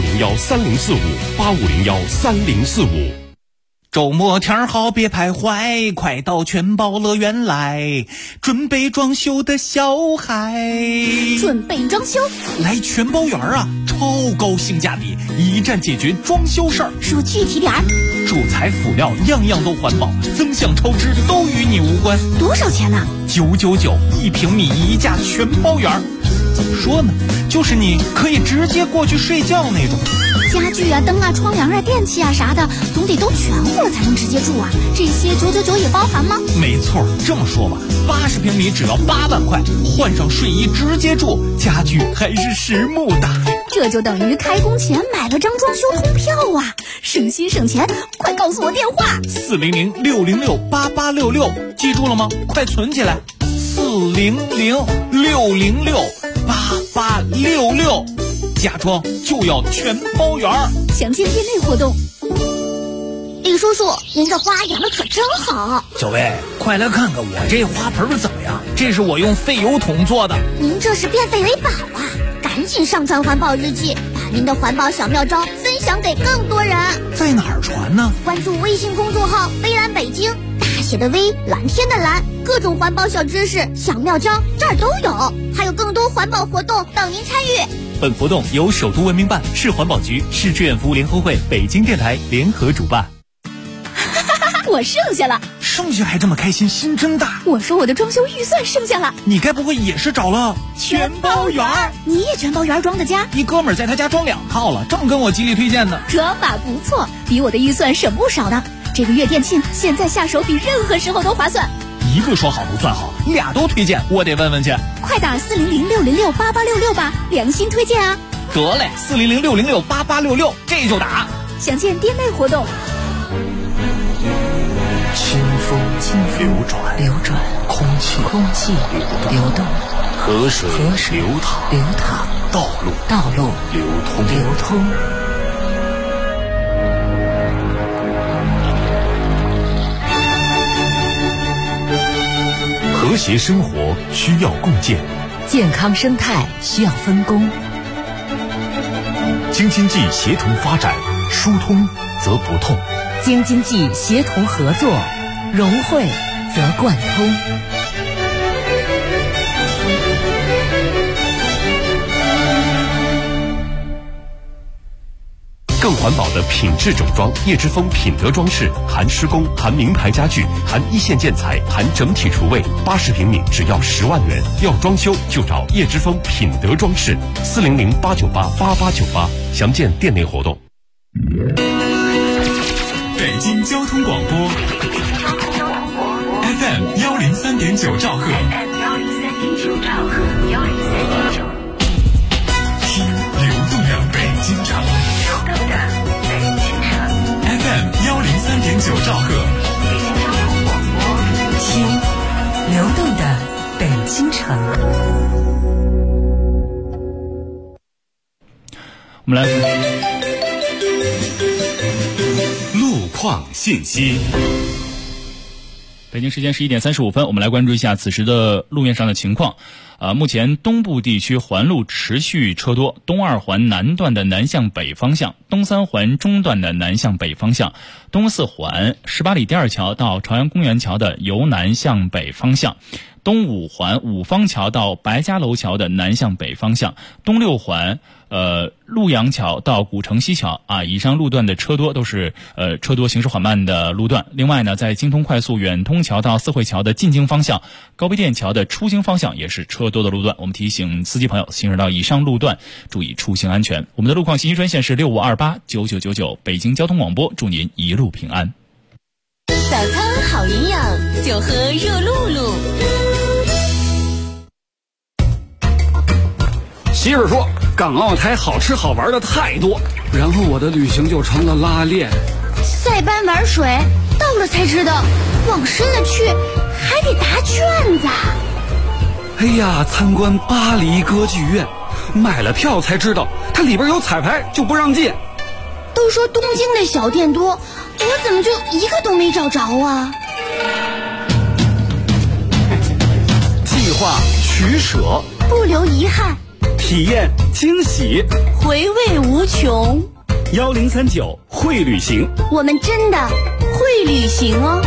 8501-3045，8501-3045。
周末天好别徘徊，快到全包乐园来，准备装修的小孩。
准备装修？
来全包园啊，超高性价比，一站解决装修事儿。
说具体点儿。
主材辅料样样都环保，增项超支都与你无关。
多少钱呢
？999一平米一价全包园。怎么说呢？就是你可以直接过去睡觉那种。
家具啊、灯啊、窗帘啊、电器啊啥的，总得都全乎了才能直接住啊。这些999也包含吗？
没错，这么说吧，80平米只要8万块，换上睡衣直接住，家具还是实木的。
这就等于开工前买了张装修通票啊！省心省钱，快告诉我电话
！400-606-8866，记住了吗？快存起来！400-606-8866，家装就要全包圆。
详见店内活动。李叔叔，您这花养的可真好。
小薇，快来看看我这花盆怎么样？这是我用废油桶做的。
您这是变废为宝啊！赶紧上传环保日记，把您的环保小妙招分享给更多人。
在哪儿传呢？
关注微信公众号微蓝北京，大写的微，蓝天的蓝，各种环保小知识、小妙招这儿都有，还有更多环保活动等您参与。
本活动由首都文明办、市环保局、市志愿服务联合会、北京电台联合主办。
我剩下了，
剩下还这么开心，心真大。
我说我的装修预算剩下了，
你该不会也是找了
全包圆？你也全包圆装的家？
一哥们儿在他家装2套了，正跟我极力推荐呢。
这法不错，比我的预算省不少呢。这个月店庆，现在下手比任何时候都划算。
一个说好不算好，俩都推荐，我得问问去。
快打400-606-8866吧，良心推荐啊！
得嘞，400-606-8866，这就打。
详见店内活动。
清风流转，空气流动，河水流淌，道路流通。和谐生活需要共建，
健康生态需要分工。
京津冀协同发展， 疏通则不痛。
京津冀协同合作，融汇则贯通。
更环保的品质整装，叶之峰品德装饰，含施工，含名牌家具，含一线建材，含整体厨卫，80平米只要10万元。要装修就找叶之峰品德装饰，400-898-8898，详见店内活动。
北京交通广播 FM 103.9兆赫，听流动的北京城。FM 103.9兆赫，
听流动的北京城。
我们来
路况信息。
北京时间11点35分，我们来关注一下此时的路面上的情况。目前东部地区环路持续车多，东2环南段的南向北方向，东3环中段的南向北方向，东4环18里第二桥到朝阳公园桥的由南向北方向，东5环五方桥到白家楼桥的南向北方向，东6环陆阳桥到古城西桥以上路段的车多都是车多行驶缓慢的路段。另外呢，在京通快速远通桥到四惠桥的进京方向，高碑店桥的出京方向也是车多的路段。我们提醒司机朋友行驶到以上路段注意出行安全。我们的路况信息专线是65289999，北京交通广播，祝您一路平安。
早餐好营养，就喝热露露。
媳妇说港澳台好吃好玩的太多，然后我的旅行就成了拉练。
塞班玩水，到了才知道往深了去还得答卷子。
哎呀，参观巴黎歌剧院，买了票才知道它里边有彩排就不让进。
都说东京的小店多，我怎么就一个都没找着啊？
计划取舍，
不留遗憾，
体验惊喜，
回味无穷。
1039会旅行，
我们真的会旅行哦。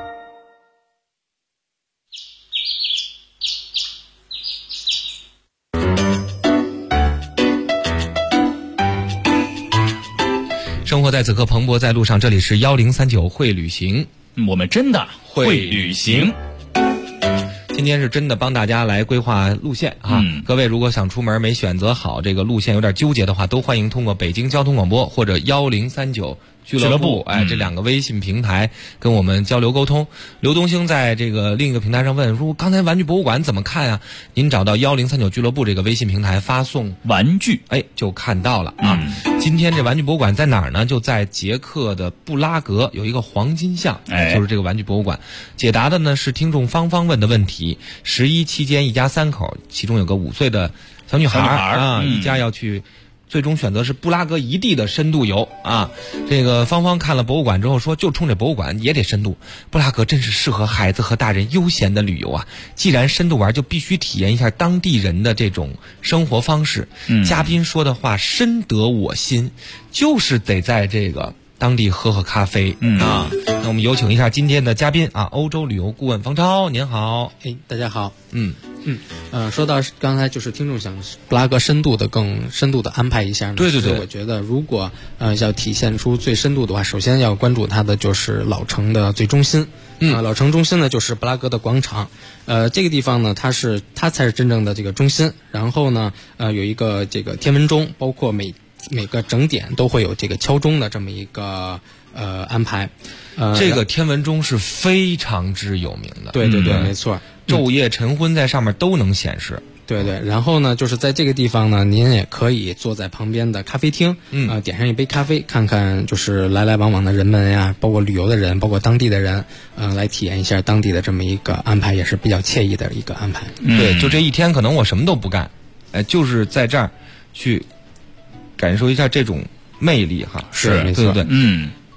生活在此刻，蓬勃在路上。这里是1039会旅行，
我们真的会旅行。
今天是真的帮大家来规划路线啊！各位如果想出门没选择好这个路线，有点纠结的话，都欢迎通过北京交通广播或者1039俱乐部，这两个微信平台跟我们交流沟通。刘东兴在这个另一个平台上问说，刚才玩具博物馆怎么看啊？您找到1039俱乐部这个微信平台发送玩具，就看到了啊。今天这玩具博物馆在哪儿呢？就在捷克的布拉格有一个黄金巷，就是这个玩具博物馆。解答的呢是听众芳芳问的问题。11期间一家3口，其中有个5岁的小女孩一家要去。最终选择是布拉格一地的深度游啊！这个芳芳看了博物馆之后说，就冲这博物馆也得深度。布拉格真是适合孩子和大人悠闲的旅游啊！既然深度玩，就必须体验一下当地人的这种生活方式。嘉宾说的话深得我心，就是得在这个当地喝咖啡啊！那我们有请一下今天的嘉宾啊，欧洲旅游顾问方超，您好。
大家好。说到刚才就是听众想布拉格更深度的安排一下呢。对，我觉得如果要体现出最深度的话，首先要关注它的就是老城的最中心。老城中心呢就是布拉格的广场。这个地方呢它才是真正的这个中心。然后呢有一个这个天文钟，包括每个整点都会有这个敲钟的这么一个安排。
这个天文钟是非常之有名的。
对，没错。
昼夜晨昏在上面都能显示。
对，然后呢，就是在这个地方呢，您也可以坐在旁边的咖啡厅，点上一杯咖啡，看看就是来来往往的人们呀，包括旅游的人，包括当地的人，来体验一下当地的这么一个安排，也是比较惬意的一个安排。
对，就这一天，可能我什么都不干，就是在这儿去感受一下这种魅力哈。
是没错。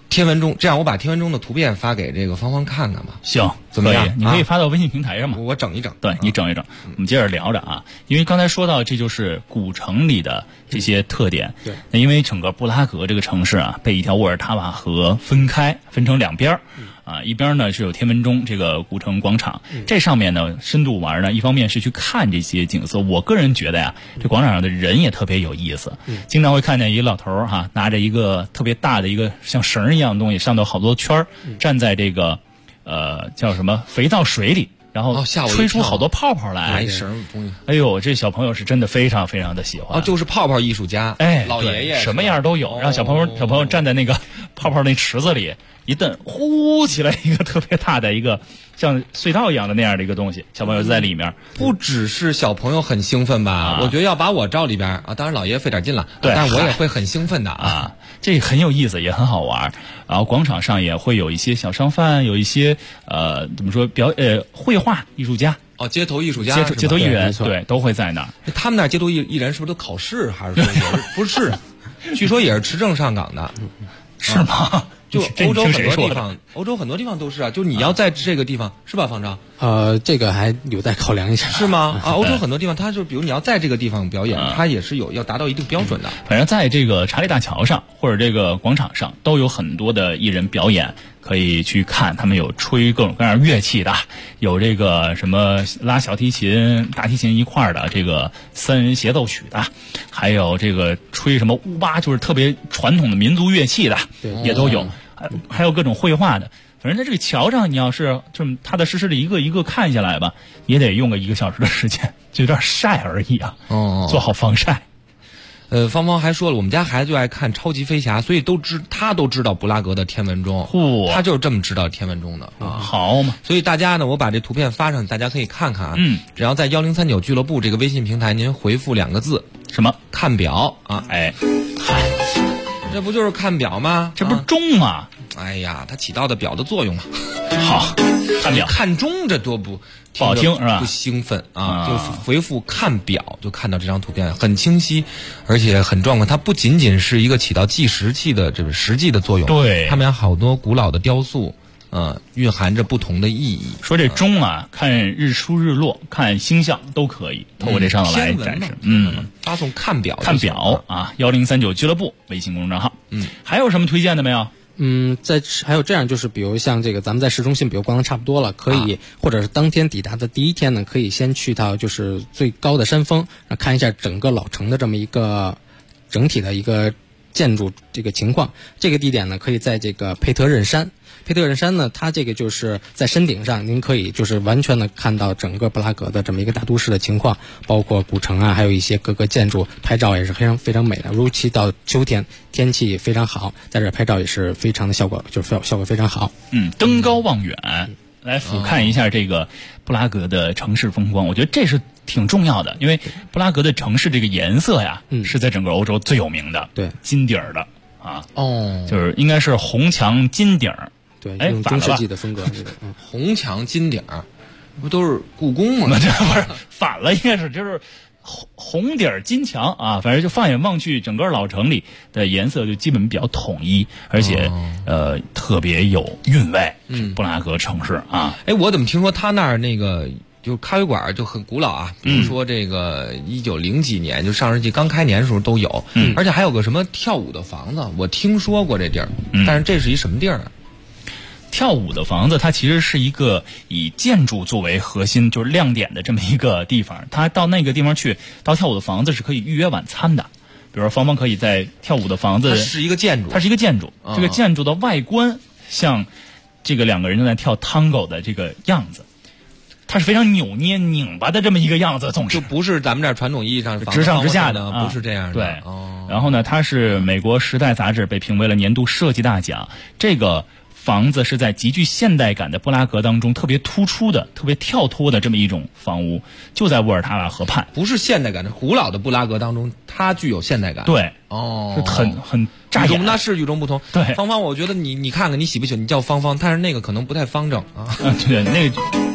天文钟，这样我把天文钟的图片发给这个芳芳看看吧。
行，
怎么样？
你可以发到微信平台上嘛。
我整一整，
对你整一整。我们接着聊着啊，因为刚才说到这就是古城里的这些特点。
对。
那因为整个布拉格这个城市啊，被一条沃尔塔瓦河分成两边啊，一边呢是有天文钟这个古城广场，这上面呢深度玩呢，一方面是去看这些景色，我个人觉得呀，这广场上的人也特别有意思，经常会看见一个老头哈，拿着一个特别大的一个像绳一样的东西，上头好多圈站在这个叫什么肥皂水里，然后吹出好多泡泡来，
绳东西。
哎呦，这小朋友是真的非常非常的喜欢。
就是泡泡艺术家，老爷爷
什么样都有，让小朋友站在那个泡泡那池子里，一蹬，呼起来一个特别大的一个像隧道一样的那样的一个东西，小朋友就在里面。
不只是小朋友很兴奋吧？我觉得要把我照里边啊，当然老爷爷费点劲了，对，但我也会很兴奋的啊。
这很有意思，也很好玩。然后广场上也会有一些小商贩，有一些怎么说绘画艺术家。
街头艺术家，
街头艺人，对，都会在那儿。
他们那儿街头艺人是不是都考试，还是说也是不是？据说也是持证上岗的，
是吗？
就欧洲很多地方都是啊，就你要在这个地方是吧，方丈？
这个还有待考量一下，
是吗？欧洲很多地方，它就比如你要在这个地方表演，它也是要达到一定标准的。
反正在这个查理大桥上或者这个广场上，都有很多的艺人表演，可以去看。他们有吹各种各样乐器的，有这个什么拉小提琴、大提琴一块儿的这个三人协奏曲的，还有这个吹什么乌巴，就是特别传统的民族乐器的，也都有。还有各种绘画的。反正在这个桥上，你要是这么踏踏实实的一个一个看下来吧，也得用个1个小时的时间，就有点晒而已啊。做好防晒。
芳芳还说了，我们家孩子就爱看超级飞侠，所以他都知道布拉格的天文钟，他就是这么知道天文钟的啊。
好嘛，
所以大家呢，我把这图片发上，大家可以看看啊。只要在1039俱乐部这个微信平台，您回复2个字，
什么？
看表啊！
哎，
这不就是看表吗？
这不是钟吗？
哎呀，它起到的表的作用嘛。
好，看表
看钟，这多不
好听是吧？
不兴奋啊！就回复看表，就看到这张图片很清晰，而且很壮观。它不仅仅是一个起到计时器的这个实际的作用，
对，
他们有好多古老的雕塑，蕴含着不同的意义。
说这钟啊，看日出日落，看星象都可以透过这上头来展示。
发送看表
啊，1039俱乐部微信公众账号。还有什么推荐的没有？
还有这样，就是比如像这个咱们在市中心，比如逛得差不多了，可以或者是当天抵达的第一天呢，可以先去到就是最高的山峰，看一下整个老城的这么一个整体的一个建筑这个情况。这个地点呢，可以在这个佩特任山。佩特任山呢，它这个就是在山顶上，您可以就是完全的看到整个布拉格的这么一个大都市的情况，包括古城啊，还有一些各个建筑，拍照也是非常非常美的。尤其到秋天，天气非常好，在这拍照也是非常的效果非常好。
登高望远，来俯瞰一下这个布拉格的城市风光，我觉得这是挺重要的，因为布拉格的城市这个颜色呀，是在整个欧洲最有名的，
对，
金底儿的啊，就是应该是红墙金顶儿。
对，用中世纪的风格，这个
红墙金顶儿，不都是故宫吗？
这不是反了，应该是就是红底儿金墙啊。反正就放眼望去，整个老城里的颜色就基本比较统一，而且特别有韵味。布拉格城市啊，
我怎么听说他那儿那个就咖啡馆就很古老啊？比如说这个1900几年，就上世纪刚开年的时候都有，而且还有个什么跳舞的房子，我听说过这地儿，但是这是一什么地儿啊？
跳舞的房子，它其实是一个以建筑作为核心，就是亮点的这么一个地方。它到那个地方去，到跳舞的房子是可以预约晚餐的。比如说，芳芳可以在跳舞的房子，
它是一个建筑，
这个建筑的外观像这个2个人正在跳 tango 的这个样子，它是非常扭捏拧巴的这么一个样子，总是
就不是咱们这儿传统意义上
直上直下的，
不是这样的。
对，然后呢，它是美国《时代》杂志被评为了年度设计大奖。这个房子是在极具现代感的布拉格当中特别突出的、特别跳脱的这么一种房屋，就在沃尔塔瓦河畔。
不是现代感的，古老的布拉格当中，它具有现代感。
对，
是
很扎眼，
那是与众不同。
对，
芳芳，我觉得你看看你喜不喜欢？你叫芳芳，但是那个可能不太方正啊。
对，那个。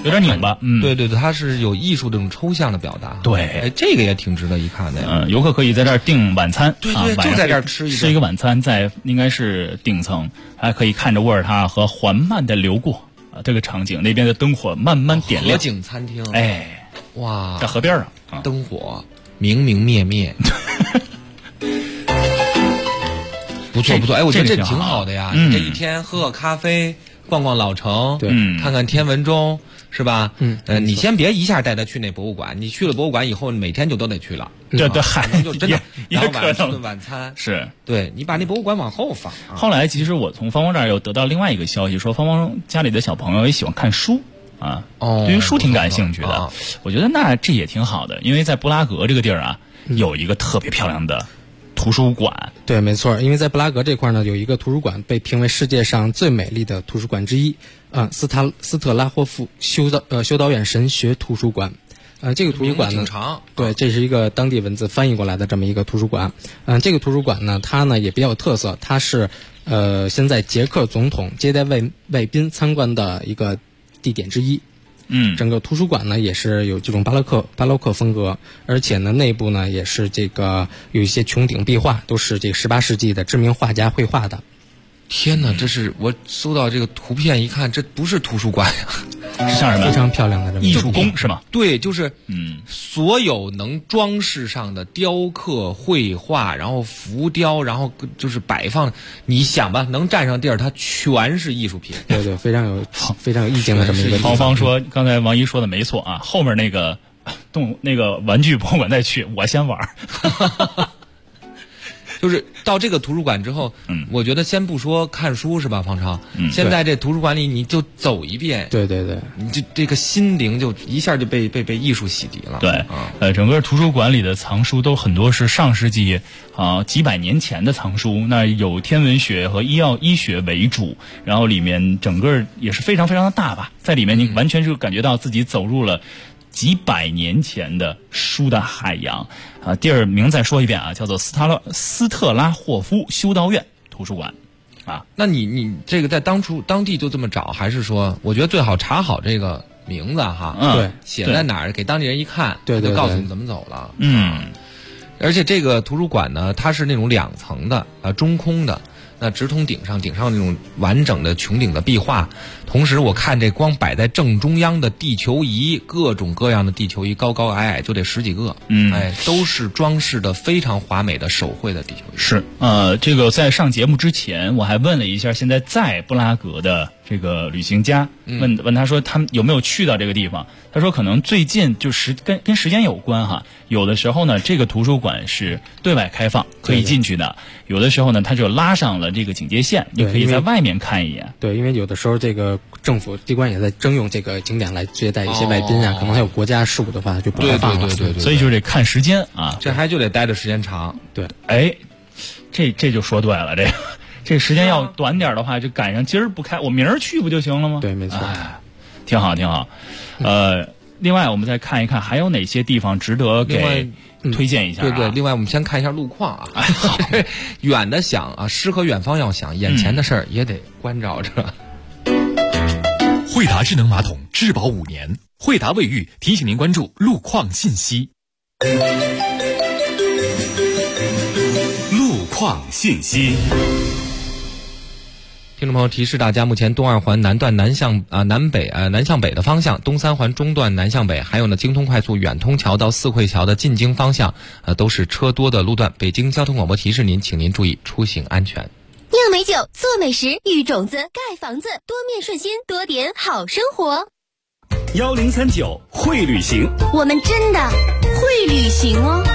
有点拧巴。
对对对，它是有艺术这种抽象的表达。
对，
这个也挺值得一看的呀。
游客可以在这儿订晚餐，
对对，就在这儿吃
一个晚餐，在应该是顶层，还可以看着沃尔塔河缓慢的流过这个场景，那边的灯火慢慢点亮。
河景餐厅，
哎，
哇，
在河边上，
灯火明明灭灭。不错不错，哎，我觉得这挺好的呀。你这一天喝个咖啡，逛逛老城，
对，
看看天文钟，是吧？你先别一下带他去那博物馆，你去了博物馆以后，每天就都得去了。
对对，还
就真的，
然
后晚上吃顿晚餐，
是
对你把那博物馆往后放。
后来其实我从芳芳这儿又得到另外一个消息，说芳芳家里的小朋友也喜欢看书啊，对于书挺感兴趣的。我觉得那这也挺好的，因为在布拉格这个地儿啊，有一个特别漂亮的图书馆。
对，没错，因为在布拉格这块呢，有一个图书馆被评为世界上最美丽的图书馆之一，斯特拉霍夫修道院神学图书馆。这个图书馆呢，对，这是一个当地文字翻译过来的这么一个图书馆。这个图书馆呢，它呢也比较有特色，它是现在捷克总统接待外宾参观的一个地点之一。整个图书馆呢也是有这种巴洛克风格，而且呢内部呢也是这个有一些穹顶壁画，都是这个18世纪的知名画家绘画的。
天哪，这是我搜到这个图片一看，这不是图书馆呀，
是像什么？
非常漂亮的这么
艺术宫是吗？
对，就是所有能装饰上的雕刻、绘画，然后浮雕，然后就是摆放，你想吧，能占上地儿，它全是艺术品。
对对，非常有意境的这么一个地方。
芳芳说，刚才王一说的没错啊，后面那个玩具博物馆再去，我先玩。
就是到这个图书馆之后，我觉得先不说看书是吧，方超？现在这图书馆里你就走一遍，
对对对，
你这个心灵就一下就被艺术洗涤了。
对，整个图书馆里的藏书都很多是上世纪几百年前的藏书，那有天文学和医学为主，然后里面整个也是非常非常的大吧，在里面你完全是感觉到自己走入了几百年前的书的海洋地儿名再说一遍啊，叫做斯特拉霍夫修道院图书馆啊。
那你这个在当地就这么找，还是说我觉得最好查好这个名字哈？
对，
写在哪儿，给当地人一看，
对，
就告诉你怎么走了。而且这个图书馆呢，它是那种2层的中空的。那直通顶上那种完整的穹顶的壁画，同时我看这光摆在正中央的地球仪，各种各样的地球仪，高高矮矮就得10几个，都是装饰的非常华美的手绘的地球仪。
是，这个在上节目之前，我还问了一下现在在布拉格的这个旅行家，问他说他们有没有去到这个地方，他说可能最近就是跟时间有关哈，有的时候呢这个图书馆是对外开放可以进去的，有的时候呢它就拉上了这个警戒线，你可以在外面看一眼。
对，因为有的时候这个政府机关也在征用这个景点来接待一些外宾可能还有国家事务的话就不开放了。
对，
所以就得看时间啊，
这还就得待的时间长。
对，
这就说对了，这时间要短点的话，就赶上今儿不开，我明儿去不就行了吗？
对，没错，
挺好。另外我们再看一看还有哪些地方值得给推荐一下。
对，另外我们先看一下路况啊。远的想啊，诗和远方要想，眼前的事儿也得关照着。
惠达智能马桶质保5年，惠达卫浴提醒您关注路况信息。路况信息。
听众朋友提示大家，目前东2环南段南向北的方向，东3环中段南向北，还有呢京通快速远通桥到四惠桥的进京方向，都是车多的路段。北京交通广播提示您，请您注意出行安全。
酿美酒，做美食，育种子，盖房子，多面顺心，多点好生活。
1039会旅行，
我们真的会旅行哦。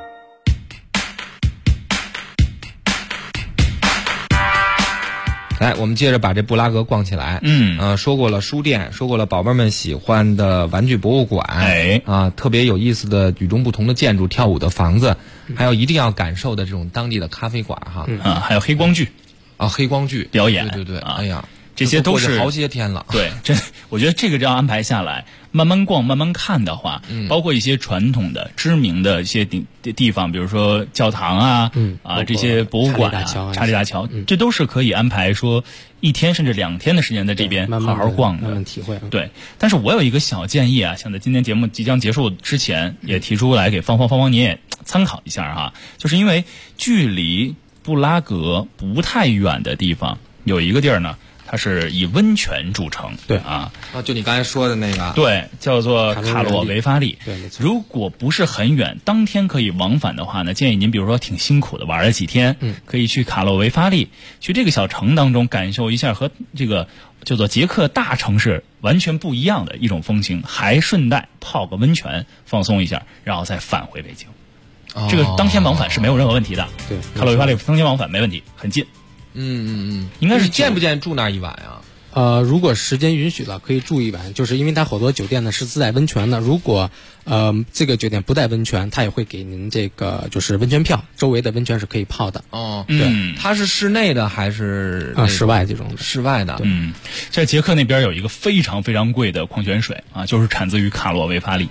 来，我们接着把这布拉格逛起来。说过了书店，说过了宝贝们喜欢的玩具博物馆，特别有意思的与众不同的建筑，跳舞的房子，还有一定要感受的这种当地的咖啡馆哈。
还有黑光剧
黑光剧
表演。
对，哎呀，
这些都是
好些天了。
对，我觉得这个这样安排下来，慢慢逛、慢慢看的话，包括一些传统的、知名的一些地方，比如说教堂啊，这些博物馆啊、查理大桥，这都是可以安排说1天甚至2天的时间在这边好好逛的，
慢慢体会。
对，但是我有一个小建议啊，想在今天节目即将结束之前，也提出来给芳芳你也参考一下哈，就是因为距离布拉格不太远的地方有一个地儿呢。它是以温泉著称，
对
啊，
就你刚才说的那个，
对，叫做卡洛维发利。
对，没错。
如果不是很远，当天可以往返的话呢，建议您比如说挺辛苦的玩了几天，可以去卡洛维发利，去这个小城当中感受一下和这个叫做捷克大城市完全不一样的一种风情，还顺带泡个温泉放松一下，然后再返回北京。这个当天往返是没有任何问题的。
对，
卡洛维发利当天往返没问题，很近。应该是
建不建住那一晚呀？
如果时间允许了，可以住一晚，就是因为它好多酒店呢是自带温泉的。如果这个酒店不带温泉，它也会给您这个就是温泉票，周围的温泉是可以泡的。
对，它是室内的还是
室外这种的？
室外的。
在捷克那边有一个非常非常贵的矿泉水啊，就是产自于卡洛维发利。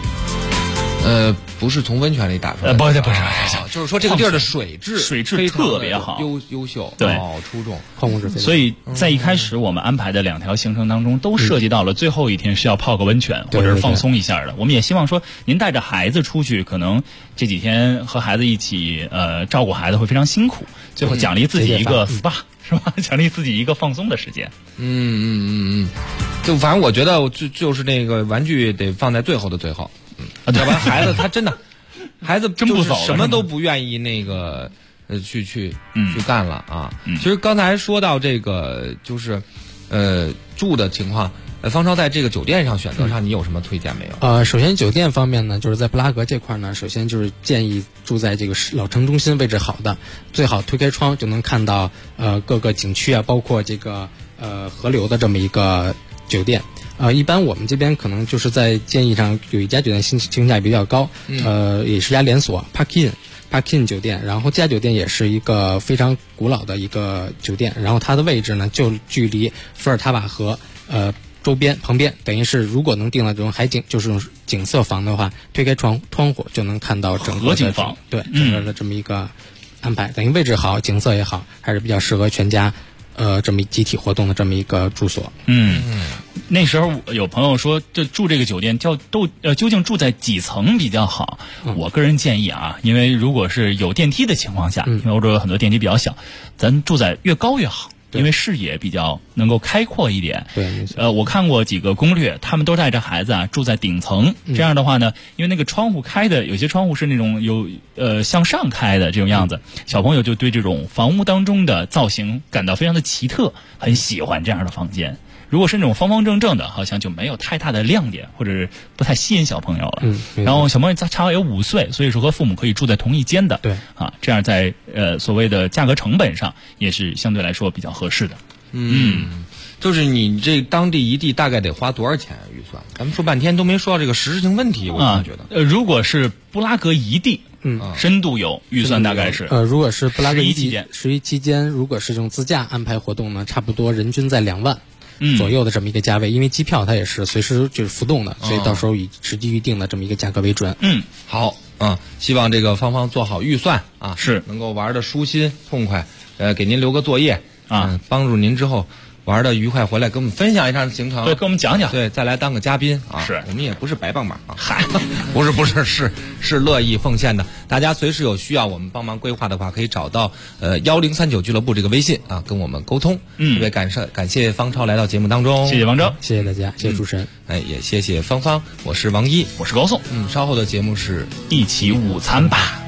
不是从温泉里打出来的，
不是，
就是说这个地儿的水质
特别好，
优秀，
对，
出众，
矿物质。
所以在一开始我们安排的2条行程当中，都涉及到了最后一天是要泡个温泉或者是放松一下的。我们也希望说，您带着孩子出去，可能这几天和孩子一起照顾孩子会非常辛苦，最后奖励自己一个 SPA，是吧？奖励自己一个放松的时间。
就反正我觉得就是那个玩具得放在最后的最后。要不然孩子他真的，孩子
真不走了，
什么都不愿意那个去干了啊。其实刚才说到这个就是住的情况，方超在这个酒店上选择上你有什么推荐没有？
首先酒店方面呢，就是在布拉格这块呢，首先就是建议住在这个老城中心位置好的，最好推开窗就能看到各个景区啊，包括这个河流的这么一个酒店。一般我们这边可能就是在建议上有一家酒店性价比较高，也是家连锁 Park Inn 酒店，然后这家酒店也是一个非常古老的一个酒店，然后它的位置呢就距离伏尔塔瓦河旁边，等于是如果能订到这种海景，就是这种景色房的话，推开窗户就能看到整个
景房，
对，整个的这么一个安排，等于位置好，景色也好，还是比较适合全家这么集体活动的这么一个住所。
那时候有朋友说，这住这个酒店究竟住在几层比较好？我个人建议啊，因为如果是有电梯的情况下，因为欧洲有很多电梯比较小，咱住在越高越好。因为视野比较能够开阔一点。
对，
我看过几个攻略，他们都带着孩子住在顶层。这样的话呢，因为那个窗户开的，有些窗户是那种有向上开的这种样子，小朋友就对这种房屋当中的造型感到非常的奇特，很喜欢这样的房间。如果是那种方方正正的，好像就没有太大的亮点，或者是不太吸引小朋友了。然后小朋友差有5岁，所以说和父母可以住在同一间的。
对
这样在所谓的价格成本上也是相对来说比较合适的。
就是你这当地一地大概得花多少钱预算？咱们说半天都没说到这个实质性问题，我觉得。
如果是布拉格一地，深度游预算大概是
如果是布拉格一
地
11期间，如果是这种自驾安排活动呢，差不多人均在2万。左右的这么一个价位，因为机票它也是随时就是浮动的，所以到时候以实际预定的这么一个价格为准。
好，希望这个芳芳做好预算啊，
是
能够玩的舒心痛快，给您留个作业啊，帮助您之后玩的愉快回来，跟我们分享一下行程，
对，跟我们讲讲，
对，再来当个嘉宾啊，
是
我们也不是白帮忙啊，嗨，不是，是乐意奉献的。大家随时有需要我们帮忙规划的话，可以找到1039俱乐部这个微信啊，跟我们沟通。特别感谢方超来到节目当中，
谢谢方超，
谢谢大家，谢谢主持人，
也谢谢芳芳，我是王一，
我是高颂，
稍后的节目是
一起午餐吧。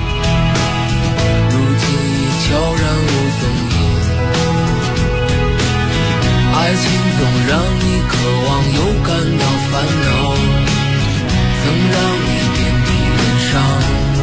如今已悄然无踪影。爱情总让你渴望又感到烦恼，曾让你遍体鳞伤。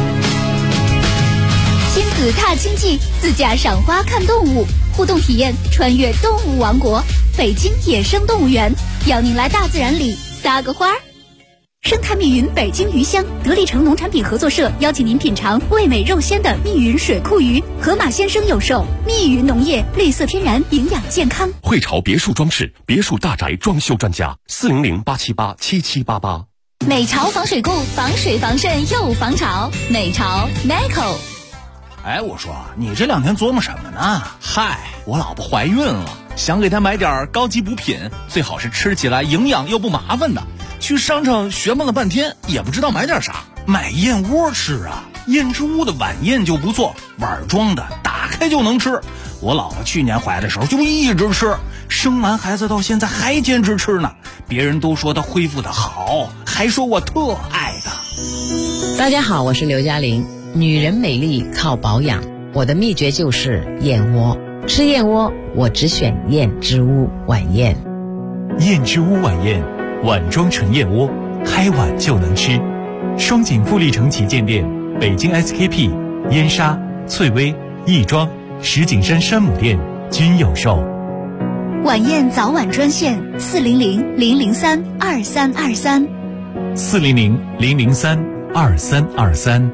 亲子踏青记，自驾赏花看动物，互动体验穿越动物王国，北京野生动物园，邀您来大自然里撒个欢儿。
生态密云北京鱼乡得力城农产品合作社邀请您品尝味美肉鲜的密云水库鱼，河马鲜生有售。密云农业，绿色天然，营养健康。
汇潮别墅装饰，别墅大宅装修专家，400-878-7788。
美潮防水固，防水防渗又防潮。美潮 Nico。
哎，我说你这2天琢磨什么呢？嗨，我老婆怀孕了，想给她买点高级补品，最好是吃起来营养又不麻烦的。去商场询问了半天，也不知道买点啥。买燕窝吃啊，燕之屋的晚宴就不错，碗装的，打开就能吃。我老婆去年怀的时候就一直吃，生完孩子到现在还坚持吃呢。别人都说她恢复的好，还说我特爱她。
大家好，我是刘嘉玲。女人美丽靠保养，我的秘诀就是燕窝。吃燕窝，我只选燕之屋晚宴。
燕之屋晚宴，碗装纯燕窝，开碗就能吃。双井富力城旗舰店、北京 SKP、燕莎、翠微、亦庄、石景山山姆店均有售。
晚宴早晚专线400-003-2323。
400-003-2323。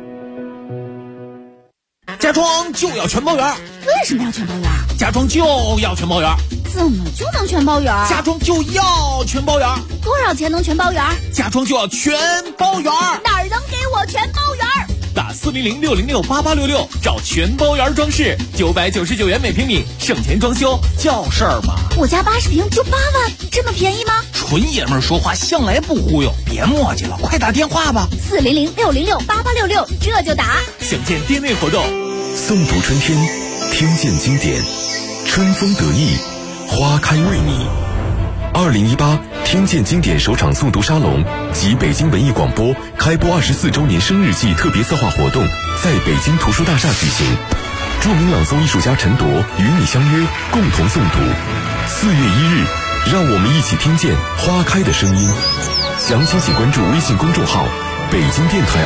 家装就要全包圆。
为什么要全包圆？
家装就要全包圆。
怎么就能全包圆？
家装就要全包圆。
多少钱能全包圆？
家装就要全包圆。
哪儿能给我全包圆？
打400-606-8866找全包圆装饰，999元每平米，省钱装修叫事儿嘛。
我家80平就8万，这么便宜吗？
纯爷们儿说话向来不忽悠，别磨叽了，快打电话吧。
400-606-8866，这就打。
享建店内活动，
诵读春天，听见经典，春风得意，花开为你。2018听见经典首场诵读沙龙及北京文艺广播开播24周年生日季特别策划活动在北京图书大厦举行，著名朗诵艺术家陈铎与你相约，共同诵读。4月1日，让我们一起听见花开的声音。详情请关注微信公众号北京电台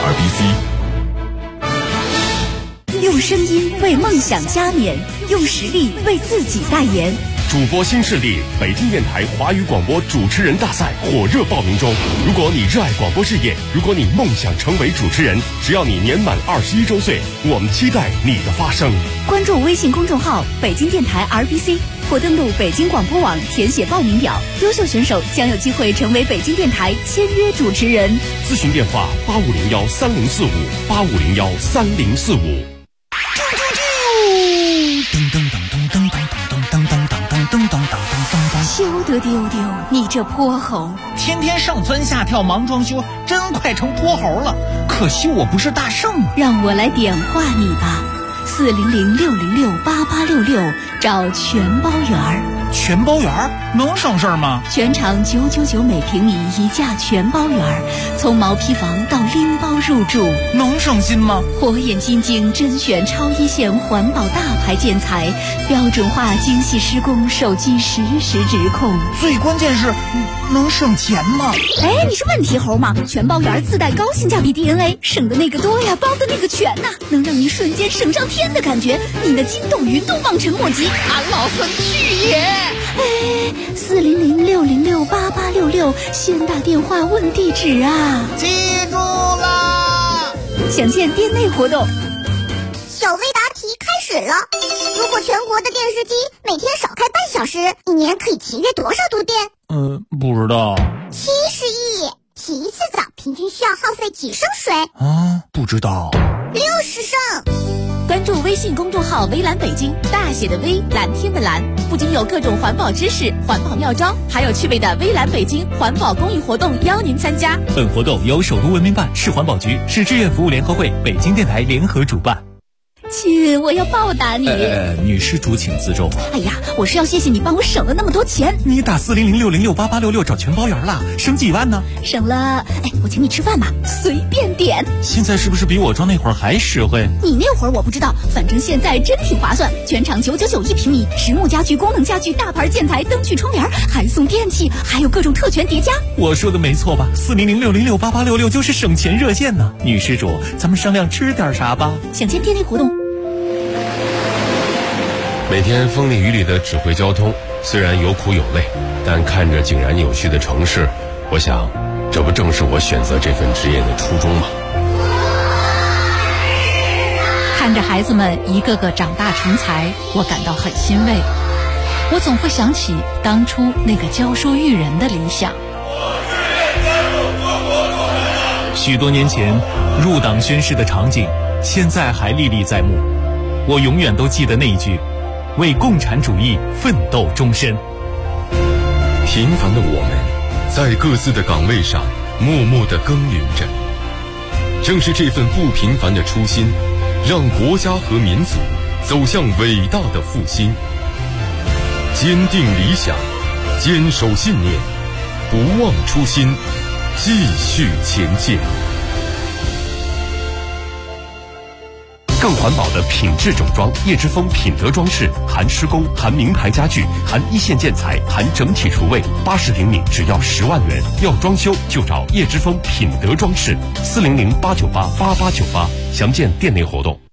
RBC。
用声音为梦想加冕，用实力为自己代言。
主播新势力北京电台华语广播主持人大赛火热报名中。如果你热爱广播事业，如果你梦想成为主持人，只要你年满21周岁，我们期待你的发声。
关注微信公众号北京电台 RBC 或登录北京广播网填写报名表，优秀选手将有机会成为北京电台签约主持人。
咨询电话85013045，85013045。
噔噔噔噔噔噔噔噔噔噔噔噔噔噔。
休得丢丢，你这泼猴！
天天上蹿下跳忙装修，真快成泼猴了。可惜我不是大圣啊。
让我来点化你吧，400-606-8866，找全包圆儿。
全包圆儿能省事儿吗？
全场999每平米一价全包圆儿，从毛坯房到拎包入住，
能省心吗？
火眼金睛甄选超一线环保大牌建材，标准化精细施工，手机实时直控。
最关键是能省钱吗？
哎，你是问题猴吗？全包圆自带高性价比 DNA， 省的那个多呀，包的那个全呐，能让你瞬间省上天的感觉，你的筋斗云都望尘莫及。俺老孙去也！哎，400-606-8866，先打电话问地址啊！
记住了，
享建店内活动。
小微答题开始了。如果全国的电视机每天少开半小时，一年可以节约多少度电？
不知道。
70亿。洗一次澡平均需要耗费几升水？
不知道。
60升。
关注微信公众号微蓝北京，大写的微，蓝天的蓝，不仅有各种环保知识、环保妙招，还有趣味的微蓝北京环保公益活动邀您参加。
本活动由首都文明办、市环保局、市志愿服务联合会、北京电台联合主办。
亲，我要报答你。
女施主请自重。
哎呀，我是要谢谢你帮我省了那么多钱。
你打400-606-8866找全包圆了，省几万呢？
省了，我请你吃饭吧，随便点。
现在是不是比我装那会儿还实惠？
你那会儿我不知道，反正现在真挺划算。全场999一平米，实木家具、功能家具、大牌建材、灯具、窗帘，还送电器，还有各种特权叠加。
我说的没错吧？400-606-8866就是省钱热线呢。女施主，咱们商量吃点啥吧？
享建店内活动。
每天风里雨里的指挥交通，虽然有苦有累，但看着井然有序的城市，我想
这不正是我选择这份职业的初衷吗？
看着孩子们一个个长大成才，我感到很欣慰。我总会想起当初那个教书育人的理想。
许多年前入党宣誓的场景，现在还历历在目。我永远都记得那一句：为共产主义奋斗终身。
平凡的我们，在各自的岗位上默默地耕耘着。正是这份不平凡的初心，让国家和民族走向伟大的复兴。坚定理想，坚守信念，不忘初心，继续前进。
更环保的品质整装，叶之峰品德装饰，含施工，含名牌家具，含一线建材，含整体厨卫，80平米只要10万元。要装修就找叶之峰品德装饰，400-898-8898，详见店内活动。